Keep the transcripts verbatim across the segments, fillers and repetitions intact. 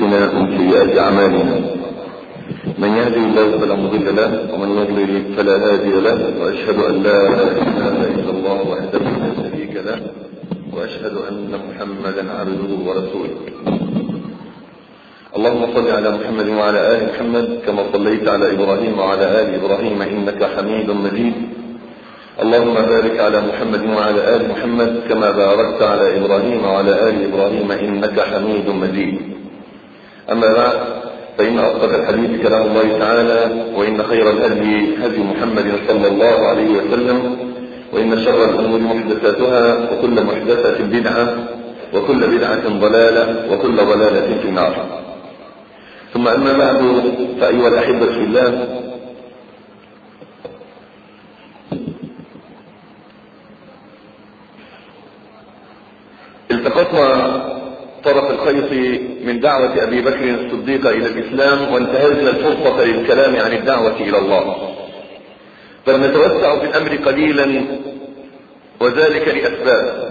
أنفسنا ومن سيئات أعمالنا. من يهدي الله فلا مضل له ومن يضلل فلا هادي له، وأشهد أن لا إله إلا الله وحده لا شريك له، وأشهد أن محمدا عبده ورسوله. اللهم صل على محمد وعلى آل محمد كما صليت على إبراهيم وعلى آل إبراهيم إنك حميد مجيد. اللهم بارك على محمد وعلى آل محمد كما باركت على إبراهيم وعلى آل إبراهيم إنك حميد مجيد. أما بعد، فإن أصدق الحديث كلام الله تعالى، وإن خير الهدي هدي محمد صلى الله عليه وسلم، وإن شر الأمور محدثاتها، وكل محدثة بدعة، وكل بدعة ضلالة، وكل ضلالة في النار. ثم أما بعد، فأيها الأحبة في الله، التقطنا طرف الخيط من دعوة أبي بكر الصديق إلى الإسلام، وانتهزنا الفرصة للكلام عن الدعوة إلى الله، فنتوسع في الأمر قليلا، وذلك لأسباب.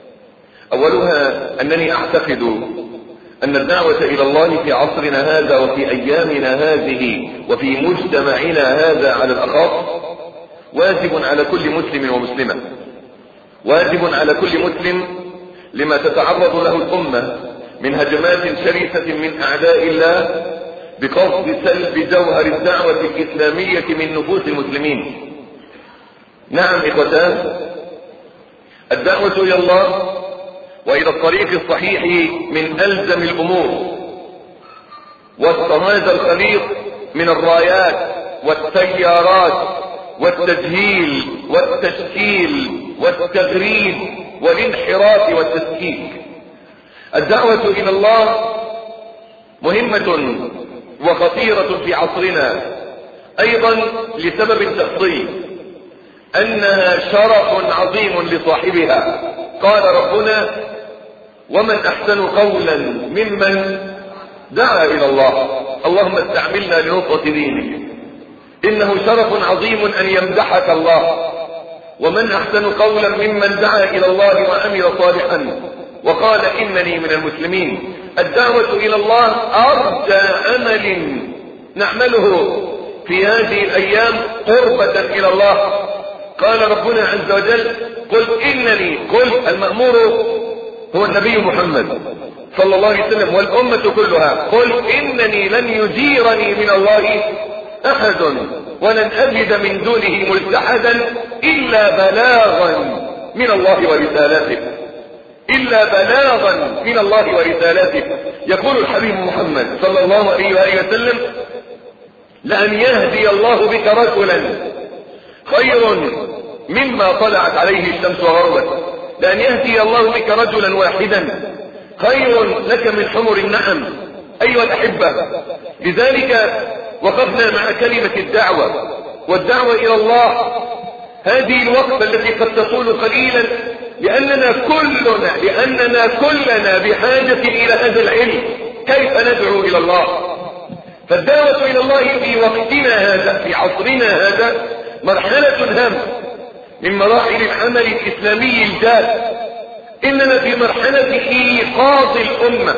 أولها أنني أعتقد أن الدعوة إلى الله في عصرنا هذا، وفي أيامنا هذه، وفي مجتمعنا هذا على الأخص، واجب على كل مسلم ومسلمة، واجب على كل مسلم لما تتعرض له الأمة من هجمات شرسة من أعداء الله بقصد سلب جوهر الدعوة الإسلامية من نفوس المسلمين. نعم إخوتان، الدعوة إلى الله وإلى الطريق الصحيح من ألزم الأمور، وسط هذا الخليط من الرايات والتيارات والتجهيل والتشكيل والتغريب والانحراف والتسكيك. الدعوة إلى الله مهمة وخطيرة في عصرنا، أيضا لسبب شخصي، أنها شرف عظيم لصاحبها. قال ربنا: ومن أحسن قولا ممن دعا إلى الله. اللهم استعملنا لنصرة دينك. إنه شرف عظيم أن يمدحك الله. ومن أحسن قولا ممن دعا إلى الله وعمل صالحا وقال إنني من المسلمين. الدعوة إلى الله أرجى عمل نعمله في هذه الأيام قربة إلى الله. قال ربنا عز وجل: قل إنني، قل المأمور هو النبي محمد صلى الله عليه وسلم والأمة كلها، قل إنني لن يجيرني من الله أحد ولن أجد من دونه ملتحدا إلا بلاغا من الله ورسالاته، إلا بلاغا من الله ورسالاته. يقول الحبيب محمد صلى الله عليه وآله وسلم: لأن يهدي الله بك رجلا خير مما طلعت عليه الشمس وغربت. لأن يهدي الله بك رجلا واحدا خير لك من حمر النعم. أيها الأحبة، لذلك وقفنا مع كلمة الدعوة والدعوة إلى الله هذه الوقفة التي قد تطول قليلا، لأننا كلنا لأننا كلنا بحاجة إلى هذا العلم، كيف ندعو إلى الله. فالدعوة إلى الله في وقتنا هذا، في عصرنا هذا، مرحلة هامة من مراحل العمل الإسلامي الجاد. إننا في مرحلة إيقاظ الأمة،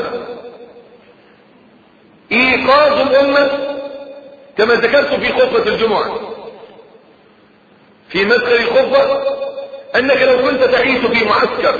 إيقاظ الأمة كما ذكرت في خطبة الجمعة في مدخل الخطبة، أنك لو كنت تعيش في معسكر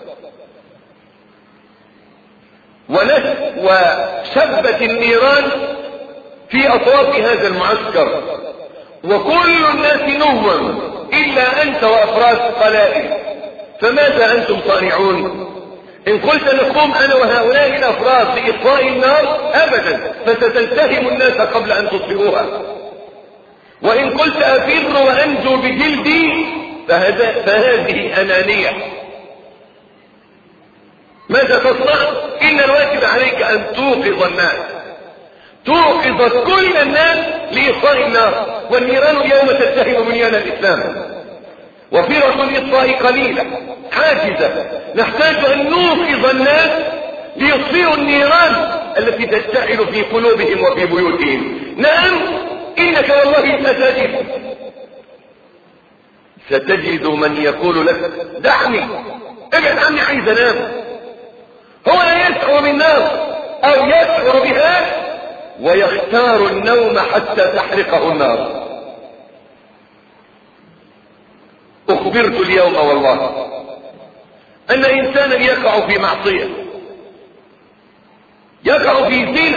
وشبت النيران في أطراف هذا المعسكر، وكل الناس نوم إلا أنت وأفراد قلائل، فماذا أنتم صانعون؟ إن قلت نقوم أنا وهؤلاء الأفراد بإطفاء النار، أبدا، فستلتهم الناس قبل أن تطفئوها. وإن قلت أفر وأنجو بجلدي، فهذه أنانية. ماذا تصنع؟ إن الواجب عليك أن توقظ الناس، توقظ كل الناس لإطفاء النار. والنيران اليوم تلتهم بنيان الإسلام، وفرق الإطفاء قليلة عاجزة. نحتاج أن نوقظ الناس ليطفئوا النيران التي تشتعل في قلوبهم وفي بيوتهم. نعم، إنك والله ستجد ستجد من يقول لك: دعني، ابعد عني، عايز انام. هو لا يسعى بالنار او يشعر بها ويختار النوم حتى تحرقه النار. اخبرت اليوم والله ان انسانا يقع في معصية، يقع في زنا،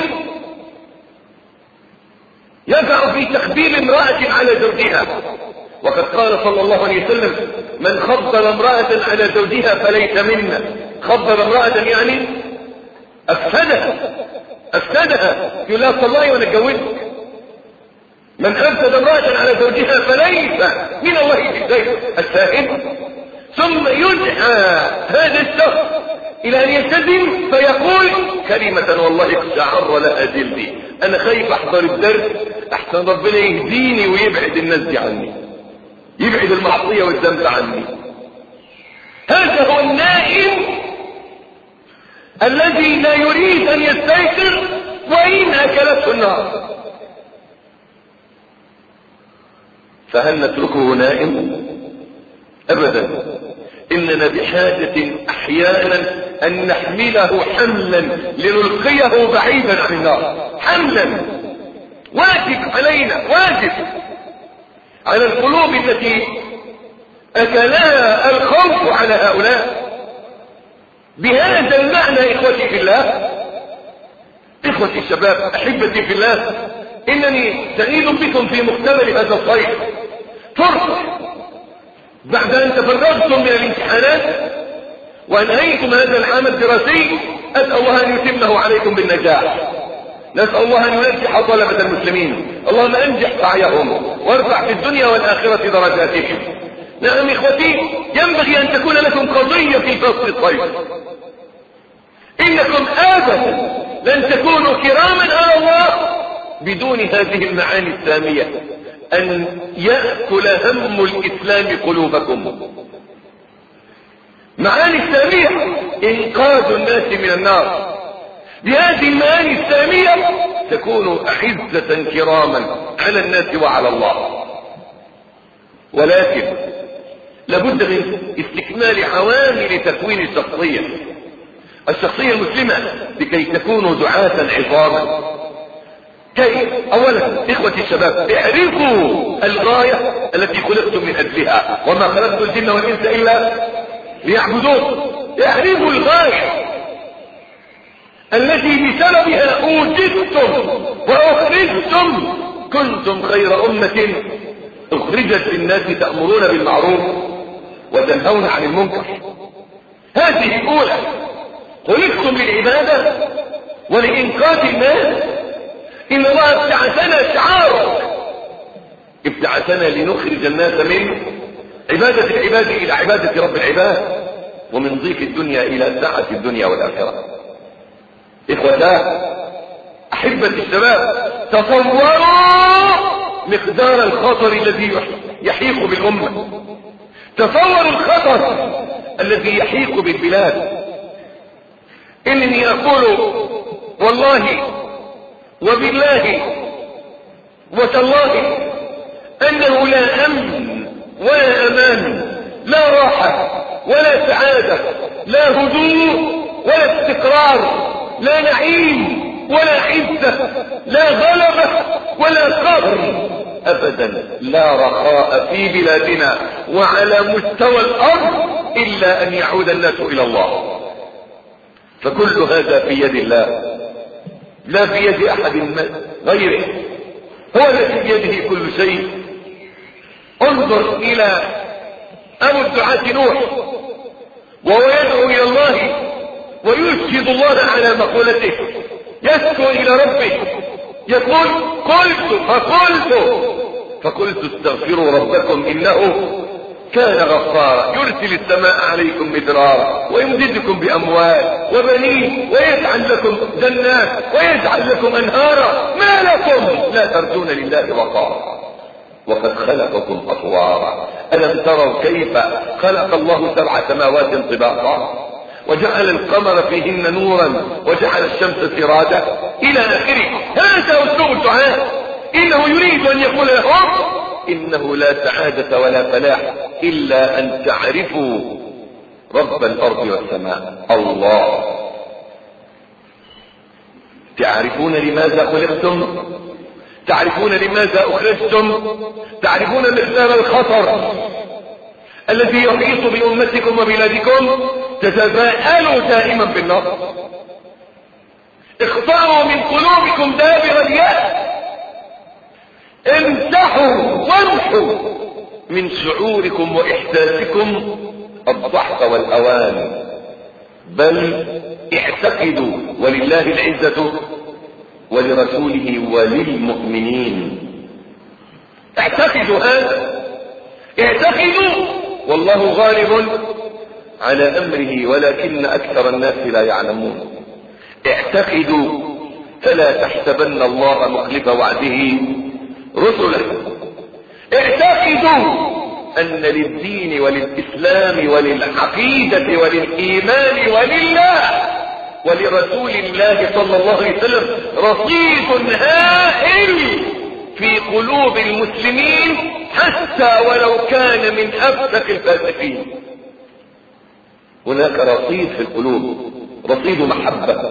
يقع في تخبيل امرأة على زوجها، وقد قال صلى الله عليه وسلم: من خبر امرأة على زوجها فليس منا. خبر امرأة يعني افسدها افسدها يقول لها طلعي وانا اتجوزك. من افسد امرأة على زوجها فليس من الله في شيء. الشاهد ثم يدعى هذا الشخص الى ان يلتزم فيقول كلمة والله اقشعر لها جلدي، انا خايف احضر الدرس احسن ربنا يهديني ويبعد الناس دي عني، يبعد المعصية والذنب عني. هذا هو النائم الذي لا يريد ان يستيقظ وان اكلته النار. فهل نتركه نائم؟ ابدا، اننا بحاجة احيانا ان نحمله حملا لنلقيه بعيدا عن النار. حملا واجب علينا، واجب على القلوب التي اكلها الخوف على هؤلاء. بهذا المعنى اخوتي في الله، اخوتي الشباب، احبتي في الله، انني سعيد بكم في مقتبل هذا الصيف. فرصة بعد ان تفرغتم من الامتحانات وانهيتم هذا العام الدراسي، اسال الله ان يتمه عليكم بالنجاح. نسال الله ان ينجح طلبة المسلمين، اللهم انجح سعيهم وارفع في الدنيا والاخرة درجاتهم. نعم اخوتي، ينبغي ان تكون لكم قضية في فصل الصيف. انكم ابدا لن تكونوا كراما على الله بدون هذه المعاني السامية، ان يأكل هم الاسلام قلوبكم. معاني السامية انقاذ الناس من النار. بهذه المعاني السامية تكون اعزة كراما على الناس وعلى الله. ولكن لابد من استكمال عوامل تكوين الشخصية الشخصية المسلمة لكي تكونوا دعاة عظاما. كيف؟ اولا اخوتي الشباب، اعرفوا الغاية التي خلقتم من اجلها، وما خلقت الجن والانس الا ليعبدون. اعرفوا الغاية التي بسببها اوجدتم واخرجتم. كنتم خير امة اخرجت للناس تأمرون بالمعروف وتنهون عن المنكر. هذه الاولى، خلقتم للعبادة ولإنقاذ الناس. إن الله ابتعثنا شعارا، ابتعثنا لنخرج الناس من عبادة العباد إلى عبادة رب العباد، ومن ضيق الدنيا إلى سعة الدنيا والآخرة. إخوتا أحبة الشباب، تصوروا مقدار الخطر الذي يحيق بالأمة. تصوروا الخطر الذي يحيق بالبلاد. إنني أقول والله وبالله وتالله أنه لا أمن ولا أمان، لا راحة ولا سعادة، لا هدوء ولا استقرار، لا نعيم ولا عزة، لا غلبة ولا قهر، أبدا لا رخاء في بلادنا وعلى مستوى الأرض إلا أن يعود الناس إلى الله. فكل هذا في يد الله، لا في يد أحد غيره، هو الذي بيده كل شيء. انظر إلى أبو الدعاة نوح وهو يدعو إلى الله ويشهد الله على مقولته، يسكو إلى ربه يقول قلت فقلت فقلت استغفروا ربكم إنه كان غفارا يرسل السماء عليكم مدرارا ويمددكم بأموال وبنين ويجعل لكم جنات ويجعل لكم أنهارا ما لكم لا ترجون لله وقارا وقد خلقكم أطوارا ألم تروا كيف خلق الله سبع سماوات طباقا وجعل القمر فيهن نورا وجعل الشمس سراجا إلى آخره. هذا أسلوب الدعاء. إنه يريد أن يقول لهم إنه لا سعادة ولا فلاح إلا أن تعرفوا رب الأرض والسماء الله. تعرفون لماذا خلقتم؟ تعرفون لماذا أخرجتم؟ تعرفون مقدار الخطر الذي يحيط بأمتكم وبلادكم؟ تتفاءلوا دائما بالنصر. اخفعوا من قلوبكم دابر اليأس. امسحوا وامحوا من شعوركم وإحساسكم الضحك والأوان، بل اعتقدوا ولله العزة ولرسوله وللمؤمنين. اعتقدوا هذا، اعتقدوا والله غالب على أمره ولكن أكثر الناس لا يعلمون. اعتقدوا فلا تحسبن الله مخلف وعده رسله. اعتقدوا أن للدين وللإسلام وللعقيدة وللإيمان ولله ولرسول الله صلى الله عليه وسلم رصيد هائل في قلوب المسلمين، حتى ولو كان من أفسق الفاسقين. هناك رصيد في القلوب، رصيد محبة،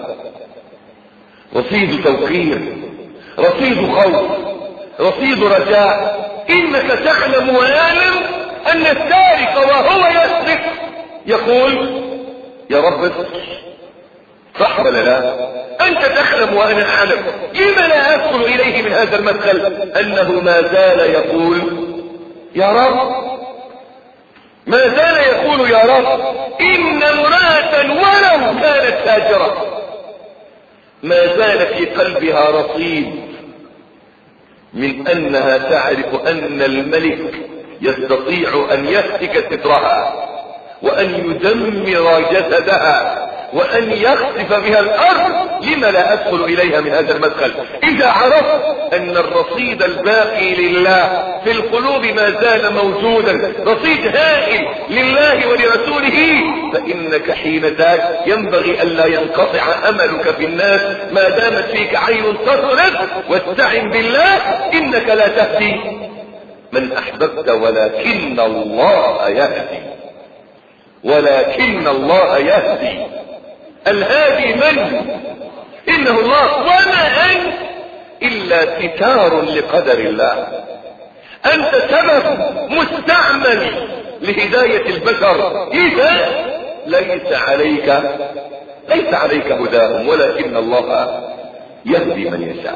رصيد توقير، رصيد خوف، رصيد رجاء. إنك تعلم ويعلم أن السارق وهو يسرق يقول يا رب صح ولا لا؟ أنت تعلم وأنا أعلم، لما لا أدخل إليه من هذا المدخل أنه ما زال يقول يا رب، ما زال يقول يا رب. إن امرأة ولو كانت تاجرة ما زال في قلبها رصيد من أنها تعرف أن الملك يستطيع أن يهتك سترها وأن يدمر جسدها وأن يخسف بها الأرض. لما لا أدخل إليها من هذا المدخل؟ إذا عرفت أن الرصيد الباقي لله في القلوب ما زال موجودا، رصيد هائل لله ولرسوله، فإنك حين ذاك ينبغي ألا ينقطع أملك في الناس ما دامت فيك عين تصرف. واستعن بالله إنك لا تهدي من أحببت ولكن الله يهدي، ولكن الله يهدي. الهادي من؟ إنه الله، وما أنت إلا ستار لقدر الله. أنت سبب مستعمل لهداية البشر، إذا ليس عليك ليس عليك هداهم ولكن الله يهدي من يشاء.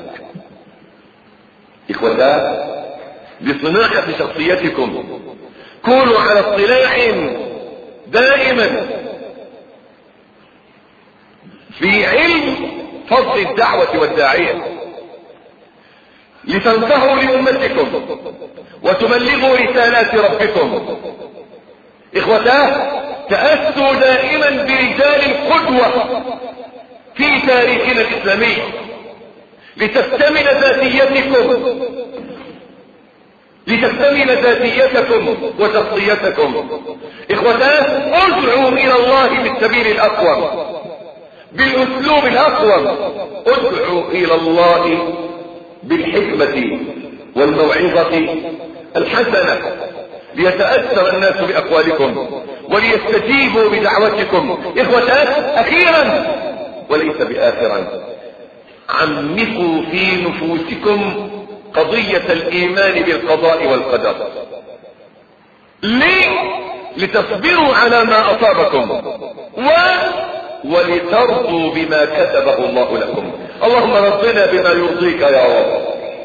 إخوتاه، بصناعة شخصيتكم كونوا على اطلاع دائما في علم فضل الدعوة والداعية، لتنتهوا لأمتكم وتبلغوا رسالات ربكم. إخوتاه، تأسوا دائما برجال القدوة في تاريخنا الإسلامي لتكتمل ذاتيتكم لتكتمل ذاتيتكم وشخصيتكم. إخوتاه، ادعوا إلى الله بالسبيل الأقوم، بالأسلوب الأقوم. ادعوا إلى الله بالحكمة والموعظة الحسنة ليتأثر الناس بأقوالكم وليستجيبوا بدعوتكم. إخوتاه، أخيرا وليس بآخرا، عمقوا في نفوسكم قضية الإيمان بالقضاء والقدر. ليه؟ لتصبروا على ما أصابكم و ولترضوا بما كتبه الله لكم. اللهم رضنا بما يرضيك يا رب.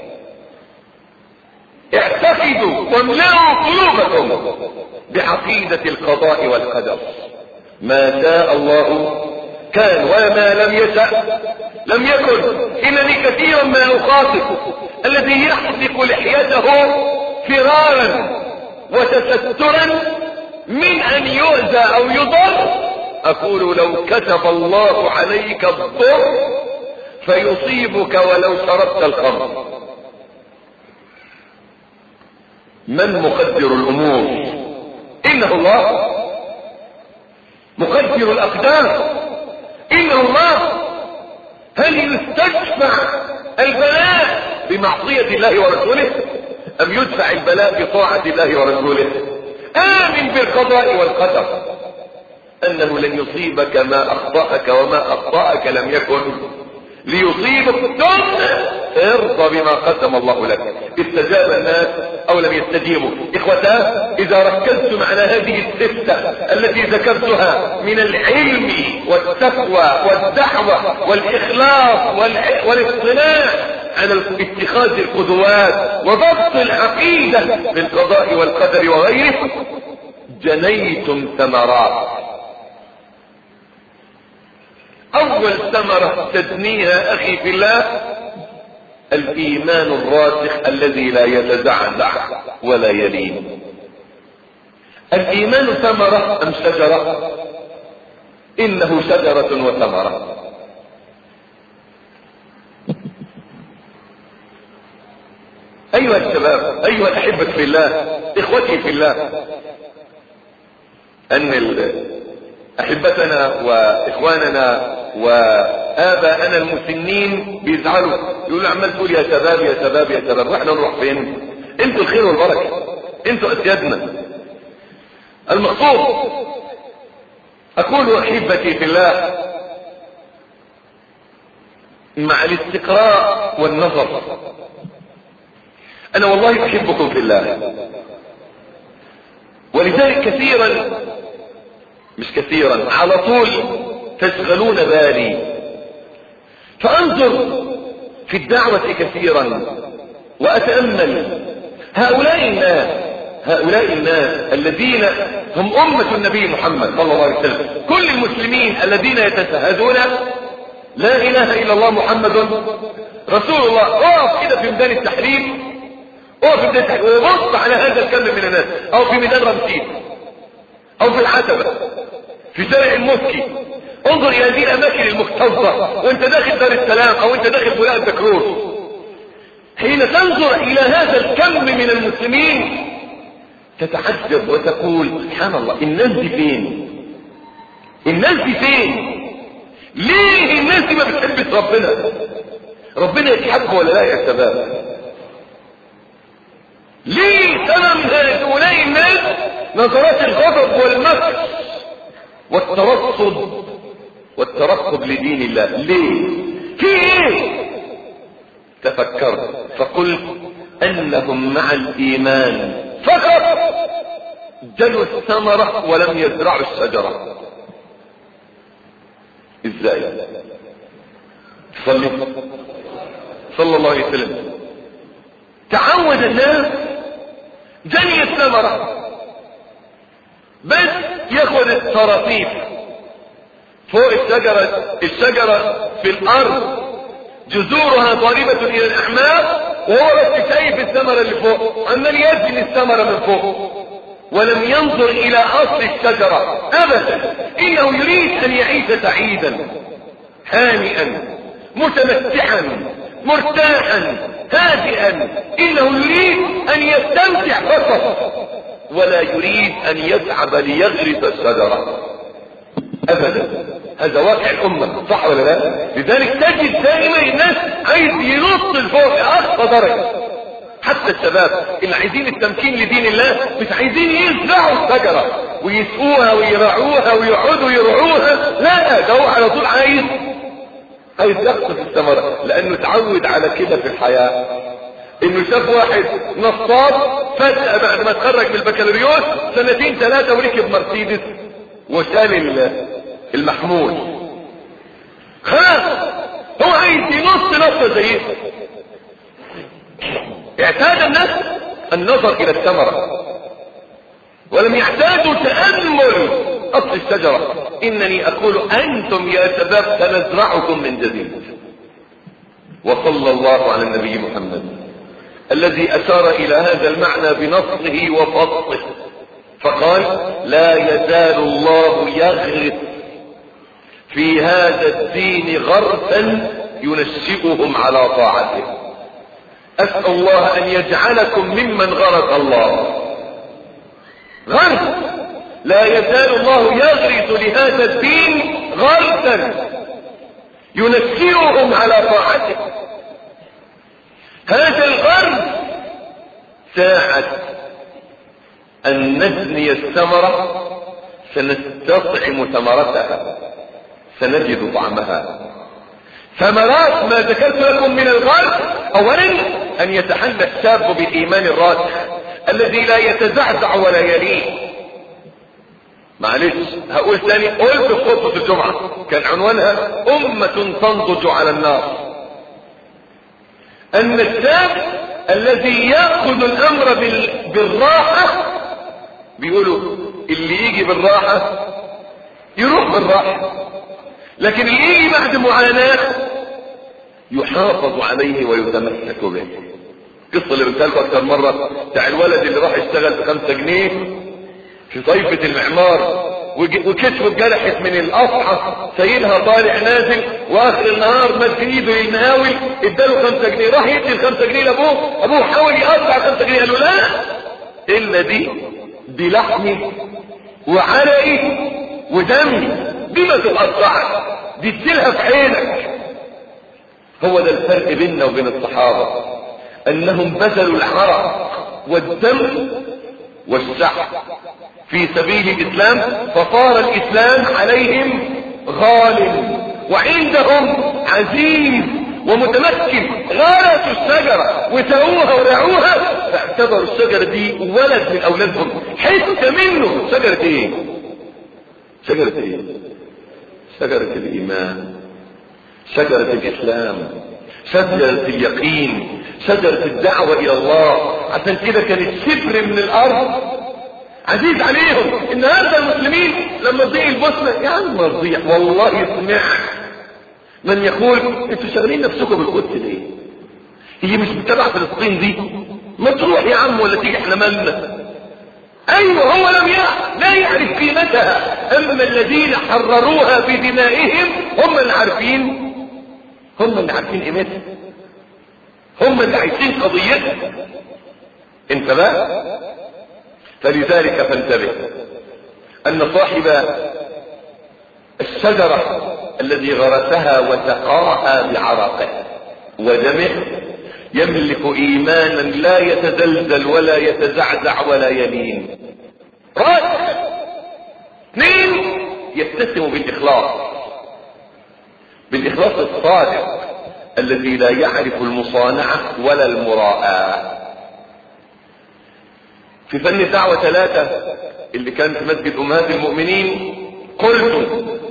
اعتقدوا واملأوا قلوبكم بعقيدة القضاء والقدر. ما شاء الله كان وما لم يشأ لم يكن. إنني كثيرا ما أخاطب الذي يحلق لحيته فرارا وتسترا من أن يؤذى أو يضر، أقول لو كتب الله عليك الضر فيصيبك ولو شربت الخمر. من مقدر الأمور؟ إنه الله، مقدر الأقدار إنه الله. هل يستدفع البلاء بمعصية الله ورسوله أم يدفع البلاء بطاعة الله ورسوله؟ آمن بالقضاء والقدر أنه لن يصيبك ما أخطأك وما أخطأك لم يكن ليصيبك ثم ارضى بما قسم الله لك. استجاب الناس او لم يستجيبوا؟ اخوتاه، اذا ركزتم على هذه الستة التي ذكرتها من العلم والتقوى والدعوة والاخلاص والاصطناع على اتخاذ القدوات وضبط العقيدة بالقضاء والقدر وغيره، جنيتم ثمرات. اول ثمرة تجنيها اخي في الله الايمان الراسخ الذي لا يتزعزع ولا يلين. الايمان ثمرة ام شجرة؟ انه شجرة وثمرة. ايها الشباب، ايها الاحبة في الله، اخوتي في الله، ان احبتنا واخواننا واباءنا المسنين بيزعلوا، يقولوا عمال تقول يا شباب يا شباب يا شباب، واحنا نروح فين؟ انتوا الخير والبركه، انتوا اسيادنا. المقصود اقول احبتي في الله، مع الاستقراء والنظر، انا والله احبكم في الله، ولذلك كثيرا مش كثيرا على طول تشغلون بالي، فانظر في الدعوة كثيرا واتأمل هؤلاء الناس هؤلاء الناس الذين هم أمة النبي محمد صلى الله عليه وسلم، كل المسلمين الذين يتشهدون لا اله الا الله محمد رسول الله. اقف كده في ميدان التحرير، اقف في ميدان التحرير وبص على هذا الكم من الناس، او في ميدان رمسيس، او في العتبة، في شارع المسكي، انظر الى هذه الاماكن المكتظة وانت داخل دار السلام او انت داخل بناء الدكرور، حين تنظر الى هذا الكم من المسلمين تتعجب وتقول سبحان الله، الناس دي فين؟ الناس دي فين؟ ليه الناس دي ما بتحبش ربنا؟ ربنا يتحب ولا لا يا شباب؟ ليه سبب هؤلاء الناس نظرات الغضب والمكر والترصد والترقب لدين الله؟ ليه؟ في ايه؟ تفكرت فقلت انهم مع الايمان فقط جنوا الثمرة ولم يزرعوا الشجرة. ازاي؟ صلي صلى الله عليه وسلم. تعود الناس جني الثمرة بس ياخد الطراطيف فوق الشجرة، الشجرة في الارض جذورها ضاربة الى الاعماق، وهو بس شايف الثمرة اللي فوق، عمال يزني الثمرة من فوق ولم ينظر الى اصل الشجرة ابدا. انه يريد ان يعيش سعيدا هانئا متمتعا مرتاحا هادئا، انه يريد ان يستمتع فقط ولا يريد ان يتعب ليغرس الشجرة ابدا. هذا واقع الامة، صح ولا لا؟ لذلك تجد دائما الناس عايز ينط لفوق اقصى درجة. حتى الشباب اللي عايزين التمكين لدين الله مش عايزين يزرعوا الشجرة ويسقوها ويرعوها ويقعدوا يرعوها، لا، ده هو على طول عايز عايز يقصف الثمرة، لانه اتعود على كده في الحياة. انه شاف واحد نصاب فجأة بعد ما اتخرج من البكالوريوس سنتين ثلاثة وركب مرسيدس وشال المحمول، خلاص هو عايز ينص نصة زيه. اعتاد الناس النظر الى الثمرة ولم يعتادوا تأمل اصل الشجرة. انني اقول انتم يا شباب سنزرعكم من جديد. وصلى الله على النبي محمد الذي اشار الى هذا المعنى بنصه وفصله فقال لا يزال الله يغرس في هذا الدين غرسا ينشئهم على طاعته. اسأل الله ان يجعلكم ممن غرس الله غرس. لا يزال الله يغرس لهذا الدين غرسا ينشئهم على طاعته. هذا الغرس ساعة ان نجني الثمرة سنستطعم ثمرتها، سنجد طعمها. ثمرات ما ذكرت لكم من الغرب، اولا ان يتحلى الشاب بالايمان الراسخ الذي لا يتزعزع ولا يلين. معلش هقول ثاني، قلت في خطبة الجمعة كان عنوانها امة تنضج على النار، ان الشاب الذي يأخذ الامر بالراحة، بيقولوا اللي يجي بالراحة يروح بالراحة، لكن اللي يجي بعد معاناة يحافظ عليه ويتمسك به. قصة اللي قلتها لكم اكتر مرة بتاع الولد اللي راح يشتغل بخمسة جنيه في طيفة المعمار، وكتفه اتجرحت من القصعة سايلها طالع نازل، واخر النهار مد ايده للمقاول اداله خمسة جنيه، راح يدي الخمسة جنيه لابوه، ابوه حاول يقطع خمسة جنيه، قال له لا، الا دي دي لحمي وعرقي ودمي، دي ما تتقطعش، دي تشيلها في عينك. هو ده الفرق بيننا وبين الصحابة، انهم بذلوا العرق والدم والسعي في سبيل الاسلام، فصار الاسلام عليهم غالب وعندهم عزيز ومتمكن. غارسوا الشجرة وسووها ورعوها، فاعتبروا الشجرة دي ولد من اولادهم، حتة منه. شجرة ايه؟ شجرة ايه؟ شجرة الايمان، شجرة الاسلام، شجرة اليقين، شجرة الدعوة الى الله. عشان كده كانت شبر من الارض عزيز عليهم. ان هذا المسلمين لما تضيع البوسنة يا عم ما تضيع، والله يسمع من يقول انتوا شغالين نفسكم بالقدس ليه؟ هي مش بتبع فلسطين دي؟ ما تروح يا عم ولا تيجي احنا مالنا. ايوه هو لم يعرف، لا يعرف قيمتها، اما الذين حرروها بدمائهم هم اللي عارفين، هم اللي عارفين قيمتها، هم اللي عايشين قضيتها. انت بقى فلذلك فانتبه ان صاحب الشجرة الذي غرسها وسقاها بعرقه ودمه يملك ايمانا لا يتزلزل ولا يتزعزع ولا يلين. راسخ. اثنين، يتسم بالاخلاص، بالاخلاص الصادق الذي لا يعرف المصانعة ولا المراءة. في فن الدعوة ثلاثة اللي كان في مسجد امهات المؤمنين، قلت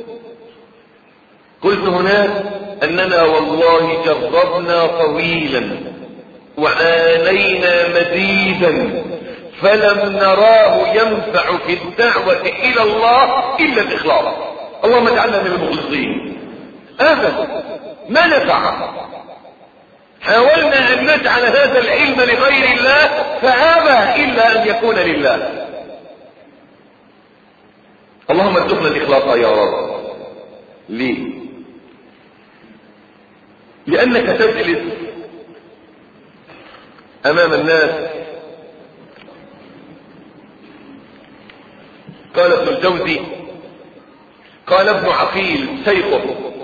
قلت هناك اننا والله جربنا طويلا وعانينا مزيدا فلم نراه ينفع في الدعوة الى الله الا الاخلاص. اللهم اجعلنا من المخلصين. ابدا ما نفع. حاولنا ان نجعل هذا العلم لغير الله فابى الا ان يكون لله. اللهم ارزقنا الاخلاص يا رب. ليه؟ لانك تجلس امام الناس. قال ابن الجوزي، قال ابن عقيل شيخه،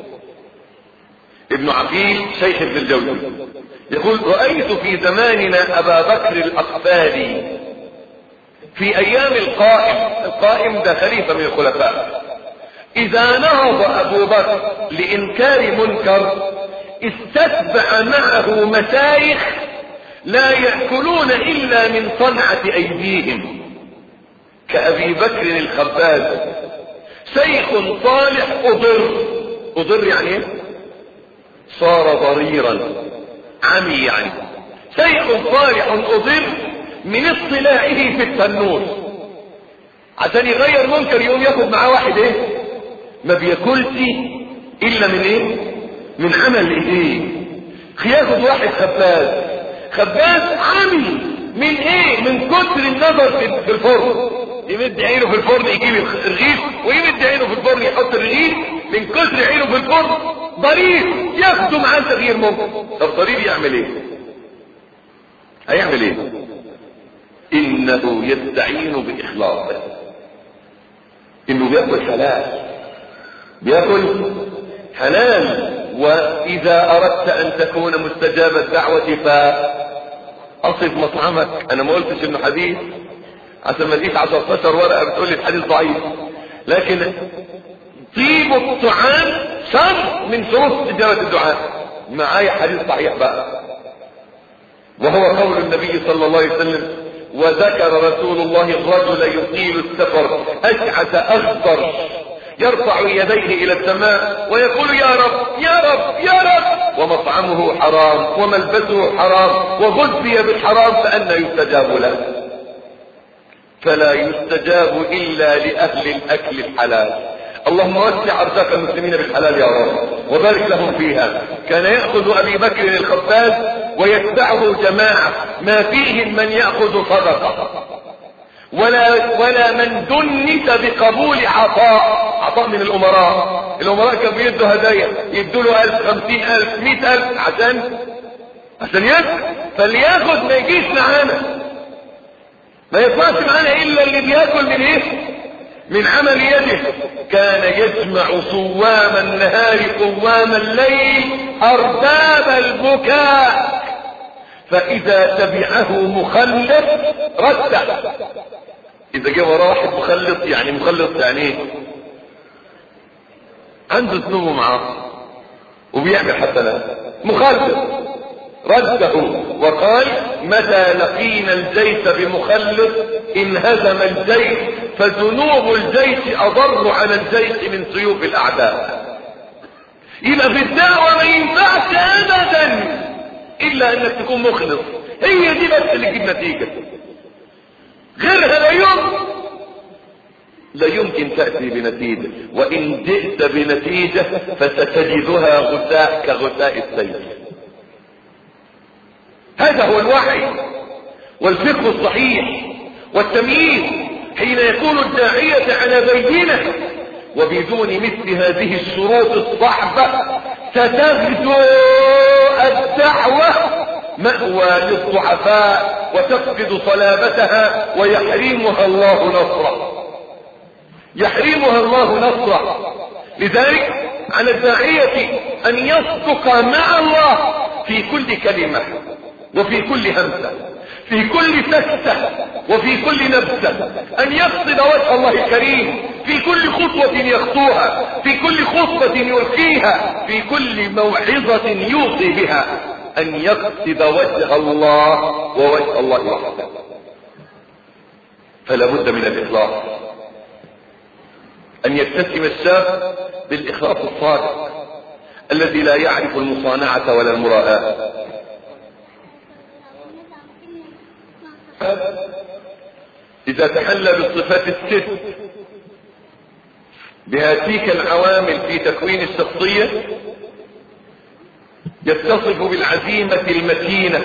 ابن عقيل شيخ ابن الجوزي، يقول رأيت في زماننا ابا بكر الاقفالي في ايام القائم، القائم ده خليفة من الخلفاء، اذا نهض ابو بكر لانكار منكر استتبع معه مشايخ لا يأكلون الا من صنعة ايديهم، كأبي بكر الخباز، شيخ صالح اضر. اضر يعني ايه؟ صار ضريرا، عمي يعني. شيخ صالح اضر من اطلاعه في التنور، عشان يغير منكر يقوم ياخد معاه واحد ايه؟ ما بياكلش الا من ايه؟ من عمل ايديه. ياخد واحد خباز، خباز عمي من ايه؟ من كتر النظر في الفرن، يمد عينه في الفرن يجيب الرغيف، ويمد عينه في الفرن يحط الرغيف، من كتر عينه في الفرن ضرير ياخده معاه تغيير منكر. طب ضرير يعمل ايه؟ هيعمل ايه؟ انه يستعين باخلاصه، انه بياكل حلال، بياكل حلال. واذا اردت ان تكون مستجاب الدعوة فاصف مطعمك. انا ما قلتش انه حديث عشان ما اديك عشرة عشر ورقة بتقول لي الحديث ضعيف، لكن طيب الطعام شرط من شروط استجابة الدعاء. معايا حديث صحيح بقى، وهو قول النبي صلى الله عليه وسلم: وذكر رسول الله الرجل يطيل السفر أشعث أغبر يرفع يديه إلى السماء ويقول: يا رب يا رب يا رب، ومطعمه حرام وملبسه حرام وغذي بالحرام، فأنى يستجاب له؟ فلا يستجاب إلا لأهل الأكل الحلال. اللهم وسع أرزاق المسلمين بالحلال يا رب وبارك لهم فيها. كان يأخذ أبي بكر الخباز ويتبعه جماعة ما فيهم من يأخذ صدقة ولا ولا من دنس بقبول عطاء. عطاء من الأمراء، الأمراء كانوا بيدوا هدايا، يدوا له ألف، خمسين ألف، مئة ألف عشان عشان يأخذ. فليأخذ ما يجيش معانا، ما يطلعش معانا إلا اللي بيأكل من إيه؟ من عمل يده. كان يجمع صوام النهار قوام الليل أرباب البكاء، فإذا تبعه مخلص رد. إذا جاء وراه واحد مخلص، يعني مخلص يعني ايه؟ عنده ذنوب معاه وبيعمل حسنات، مخلص رده وقال: متى لقينا الجيش بمخلص انهزم الجيش، فذنوب الجيش اضر على الجيش من سيوف الاعداء. يبقى في الدعوة ما ينفعش ابدا الا انك تكون مخلص، هي دي بس اللي تجيب نتيجة، غيرها لا يمكن لا يمكن تأتي بنتيجة. وان جئت بنتيجة فستجدها غثاء كغثاء السيل. هذا هو الوعي والفقه الصحيح والتمييز حين يكون الداعية على بينة. وبدون مثل هذه الشروط الصعبة ستغدو الدعوة مأوى للضعفاء وتفقد صلابتها ويحرمها الله نصره يحرمها الله نصره. لذلك على الداعية أن يصدق مع الله في كل كلمة وفي كل همسة، في كل سكتة وفي كل نبسة، أن يقصد وجه الله الكريم في كل خطوة يخطوها، في كل خطبة يلقيها، في كل موعظة يوصي بها، أن يقصد وجه الله ووجه الله وحده. فلا بد من الإخلاص، أن يتسم الشاب بالإخلاص الصادق الذي لا يعرف المصانعة ولا المراءة. إذا تحلى بالصفات الست بهاتيك العوامل في تكوين الشخصية يتصف بالعزيمة المتينة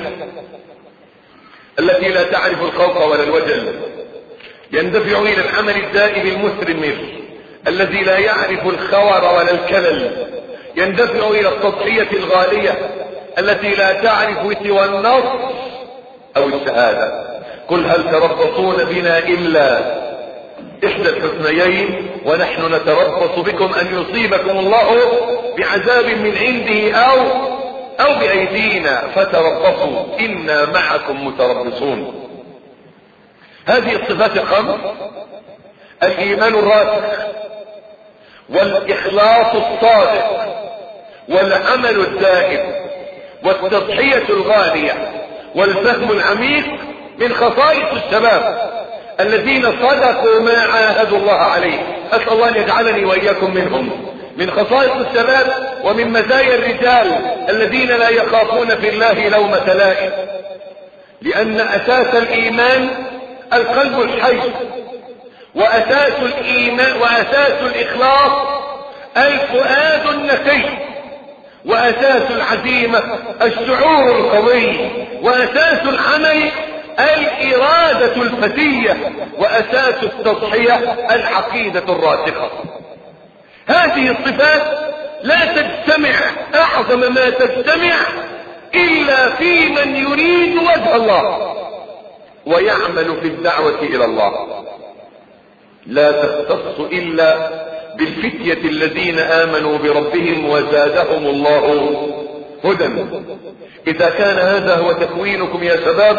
التي لا تعرف الخوف ولا الوجل، يندفع إلى العمل الدائم المثمر الذي لا يعرف الخور ولا الكلل، يندفع إلى التضحية الغالية التي لا تعرف سوى النصر أو الشهادة. قل هل تربصون بنا إلا إحدى الحسنيين ونحن نتربص بكم أن يصيبكم الله بعذاب من عنده أو أو بأيدينا فتربصوا إنا معكم متربصون. هذه الصفات الخمس: الإيمان الراسخ والإخلاص الصادق والعمل الدائم والتضحية الغالية والفهم العميق من خصائص الشباب الذين صدقوا ما عاهدوا الله عليه. أسأل الله أن يجعلني وإياكم منهم. من خصائص الشباب ومن مزايا الرجال الذين لا يخافون في الله لومة لائم، لأن أساس الإيمان القلب الحي، وأساس الإيمان وأساس الإخلاص الفؤاد النقي، وأساس العزيمة الشعور القوي، وأساس العمل الإرادة الفتية، وأساس التضحية العقيدة الراسخة. هذه الصفات لا تجتمع أعظم ما تجتمع إلا في من يريد وجه الله ويعمل في الدعوة إلى الله، لا تختص إلا بالفتية الذين آمنوا بربهم وزادهم الله هدى. إذا كان هذا هو تكوينكم يا شباب،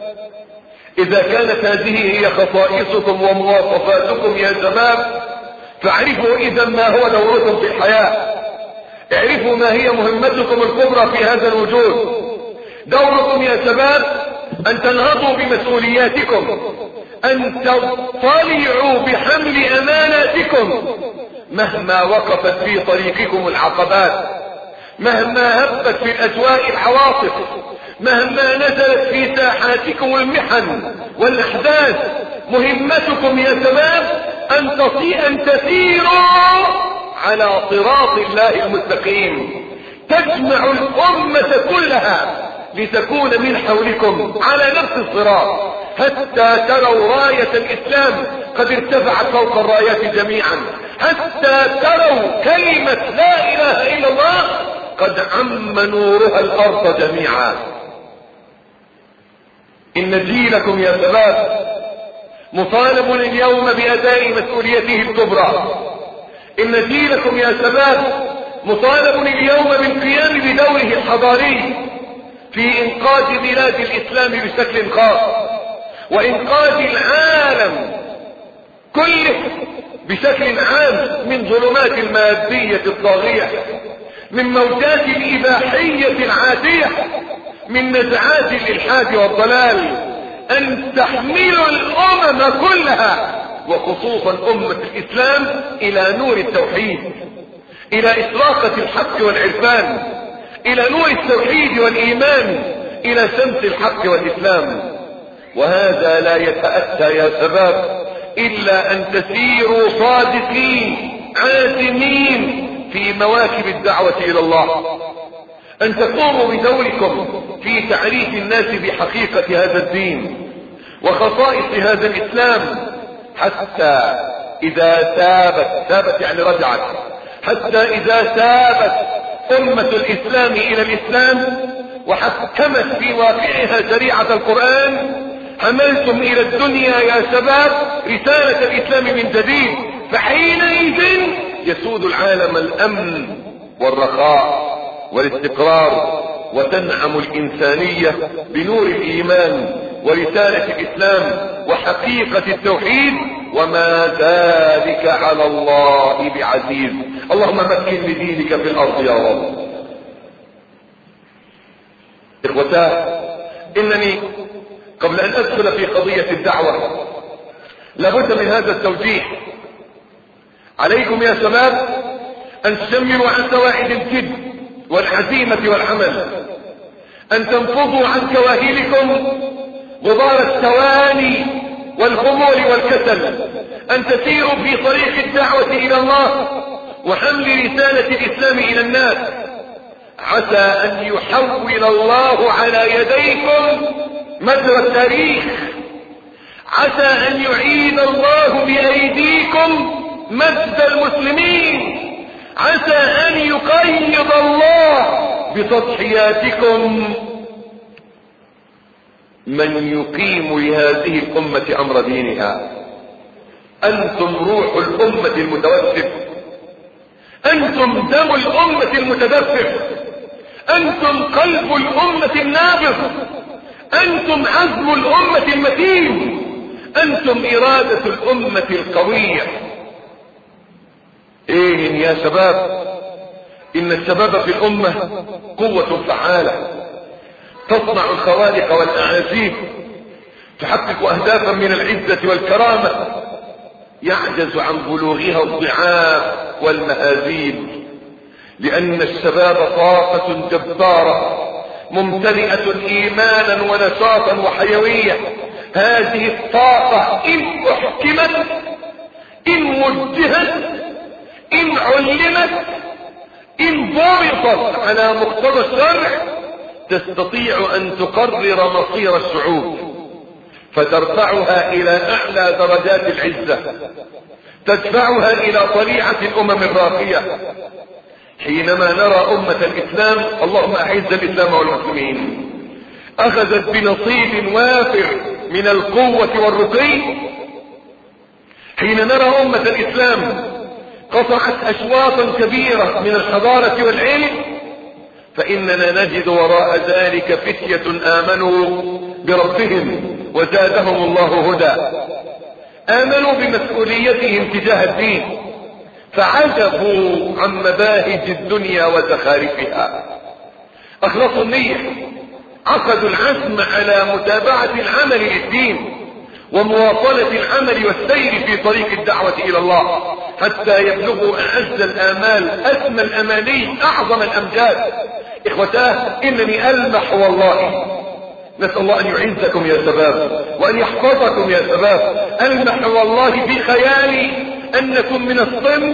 إذا كانت هذه هي خصائصكم ومواصفاتكم يا شباب، فاعرفوا اذا ما هو دوركم في الحياة، اعرفوا ما هي مهمتكم الكبرى في هذا الوجود. دوركم يا شباب ان تنهضوا بمسؤولياتكم، ان تطلعوا بحمل اماناتكم مهما وقفت في طريقكم العقبات، مهما هبت في الاجواء العواصف، مهما نزلت في ساحاتكم المحن والاحداث. مهمتكم يا شباب ان ان تسيروا على صراط الله المستقيم، تجمع الامة كلها لتكون من حولكم على نفس الصراط، حتى تروا راية الاسلام قد ارتفعت فوق الرايات جميعا، حتى تروا كلمة لا اله الا الله قد عم نورها الارض جميعا. ان جيلكم يا شباب مطالب اليوم باداء مسؤوليته الكبرى. ان جيلكم يا شباب مطالب اليوم بالقيام بدوره الحضاري في انقاذ بلاد الاسلام بشكل خاص، وانقاذ العالم كله بشكل عام من ظلمات المادية الطاغية، من موجات الاباحية العاتية، من نزعات الالحاد والضلال. ان تحملوا الامم كلها وخصوصا امة الاسلام الى نور التوحيد، الى اشراقة الحق والعرفان، الى نور التوحيد والايمان، الى شمس الحق والاسلام. وهذا لا يتأتى يا شباب الا ان تسيروا صادقين عازمين في مواكب الدعوة الى الله، ان تقوموا بدوركم في تعريف الناس بحقيقة هذا الدين وخصائص هذا الاسلام، حتى اذا تابت تابت يعني رجعت حتى اذا تابت امة الاسلام الى الاسلام وحكمت في واقعها شريعة القرآن، حملتم الى الدنيا يا شباب رسالة الاسلام من جديد، فحينئذ يسود العالم الامن والرخاء والاستقرار، وتنعم الانسانية بنور الايمان ورسالة الاسلام وحقيقة التوحيد، وما ذلك على الله بعزيز. اللهم مكن لدينك في الارض يا رب. اخوتاه، انني قبل ان ادخل في قضية الدعوة لابد من هذا التوجيه. عليكم يا شباب ان تشمروا عن سواعد الجد والعزيمة والعمل، ان تنفضوا عن كواهلكم غبار التواني والخمول والكسل، ان تسيروا في طريق الدعوة الى الله وحمل رسالة الاسلام الى الناس. عسى ان يحول الله على يديكم مجرى التاريخ، عسى ان يعيد الله بايديكم مجد المسلمين، عسى ان يقيض الله بتضحياتكم من يقيم لهذه الامة امر دينها. انتم روح الامة المتوسف، انتم دم الامة المتدفق، انتم قلب الامة النابض، انتم عزم الامة المتين، انتم ارادة الامة القوية. ايه يا شباب، ان الشباب في الامة قوة فعالة تصنع الخوارق والاعاجيب، تحقق اهدافا من العزة والكرامة يعجز عن بلوغها الضعاف والمهازيل، لان الشباب طاقة جبارة ممتلئة ايمانا ونشاطا وحيوية. هذه الطاقة ان احكمت، ان وجهت، ان علمت، ان ضبطت على مقتضى الشرع تستطيع ان تقرر مصير الشعوب، فترفعها الى اعلى درجات العزة، تدفعها الى طليعة الامم الراقية. حينما نرى امة الاسلام، اللهم اعز الاسلام والمسلمين، اخذت بنصيب وافر من القوة والرقي، حين نرى امة الاسلام قطعت اشواطا كبيرة من الحضارة والعلم، فاننا نجد وراء ذلك فتية امنوا بربهم وزادهم الله هدى، امنوا بمسؤوليتهم تجاه الدين، فعجبوا عن مباهج الدنيا وزخارفها. اخلصوا النية، عقدوا العزم على متابعة العمل للدين ومواصلة العمل والسير في طريق الدعوة الى الله حتى يبلغوا اعز الامال، اسمى الاماني، اعظم الامجاد. اخوتاه، انني المح والله، نسأل الله ان يعزكم يا شباب وان يحفظكم يا شباب، المح والله في خيالي انكم من الصنف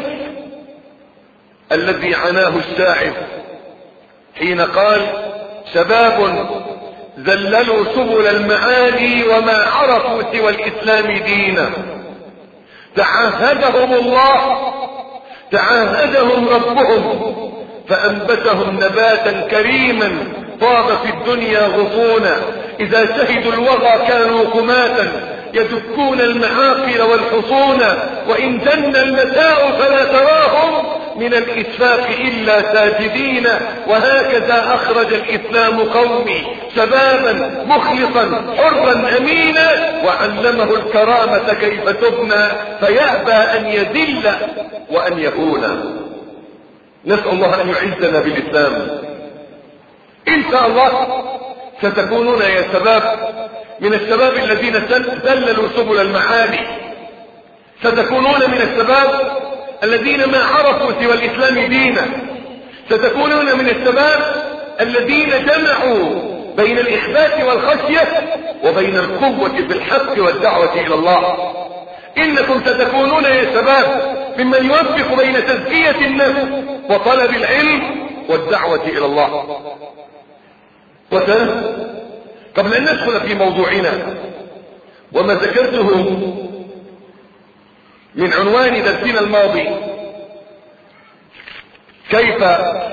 الذي عناه الشاعر حين قال: شباب ذللوا سبل المعالي وما عرفوا سوى الاسلام دينا، تعاهدهم الله، تعاهدهم ربهم فانبتهم نباتا كريما طاب في الدنيا غصونا، اذا شهدوا الوغى كانوا قماتا يدكون المعاقل والحصون، وان جن المساء فلا تراهم من الإسفاق إلا ساجدين. وهكذا أخرج الإسلام قومي شبابا مخلصا حرا أمينا، وعلمه الكرامة كيف تبنى فيأبى أن يذل وأن يهون. نسأل الله أن يعزنا بالإسلام. إن شاء الله ستكونون يا شباب من الشباب الذين ذللوا سبل المعالي، ستكونون من الشباب الذين ما عرفوا سوى الإسلام دينا، ستكونون من الشباب الذين جمعوا بين الإخبات والخشية وبين القوة بالحق والدعوة إلى الله. إنكم ستكونون يا شباب ممن يوفق بين تزكية النفس وطلب العلم والدعوة إلى الله. وثالثا، قبل أن ندخل في موضوعنا وما ذكرته من عنوان درسنا الماضي، كيف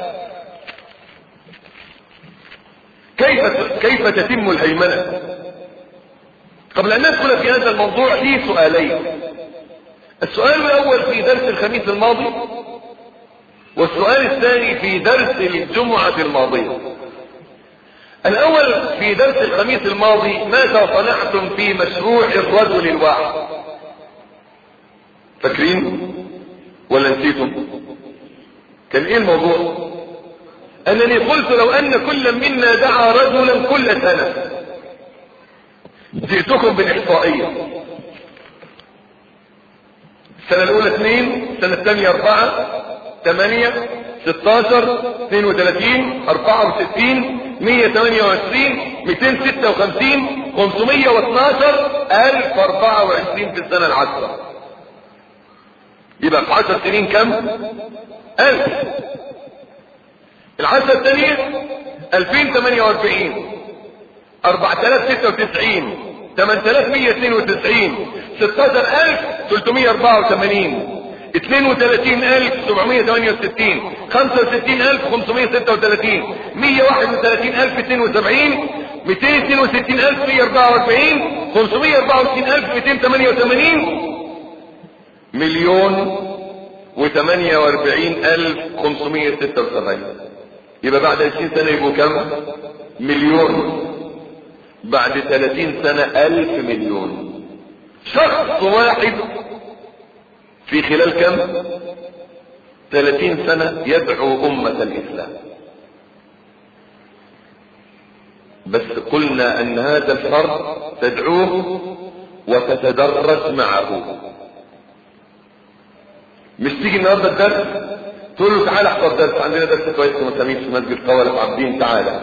كيف كيف تتم الهيمنة، قبل ان ندخل في هذا الموضوع لي سؤالين. السؤال الاول في درس الخميس الماضي، والسؤال الثاني في درس الجمعة الماضية. الاول في درس الخميس الماضي: ماذا صنعتم في مشروع الرجل الواحد؟ فاكرين ولا نسيتم؟ كان ايه الموضوع؟ انني قلت لو ان كل منا دعا رجلا كل سنة. جئتكم بالاحصائية: السنة الاولى اثنين، السنة الثانية اربعة، ثمانية، ستاشر، اثنين وثلاثين، اربعة وستين، مية وثمانية وعشرين، مئتين وستة وخمسين، خمسمية واثناشر، الف واربعة وعشرين في السنة العشرة. يبقى في عشر سنين كم؟ الف. العشرة الثانية الفين وثمانية واربعين، اربعة الاف وستة وتسعين، ثمانية الاف ومية واثنين وتسعين، ستاشر الف وثلاثمية واربعة وثمانين، اثنين وثلاثين الف وسبعمية وثمانية وستين، خمسة وستين الف وخمسمية وستة وثلاثين، مية وواحد وثلاثين الف واثنين وسبعين، مئتين واثنين وستين الف ومية واربعة واربعين، خمسمية واربعة وستين الف ومئتين وثمانية وثمانين، مليون وثمانية واربعين الف وخمسمية وستة وسبعين. يبقى بعد عشرين سنة يبقوا كم؟ مليون. بعد ثلاثين سنة الف مليون. شخص واحد في خلال كم؟ ثلاثين سنة يدعو أمة الإسلام. بس قلنا أن هذا الفرد تدعوه وتتدرس معه. مش تيجي النهارده الدرس تقول له تعالى احضر درس، عندنا درس كويس ومسامير في مسجد قولة عابدين، تعالى.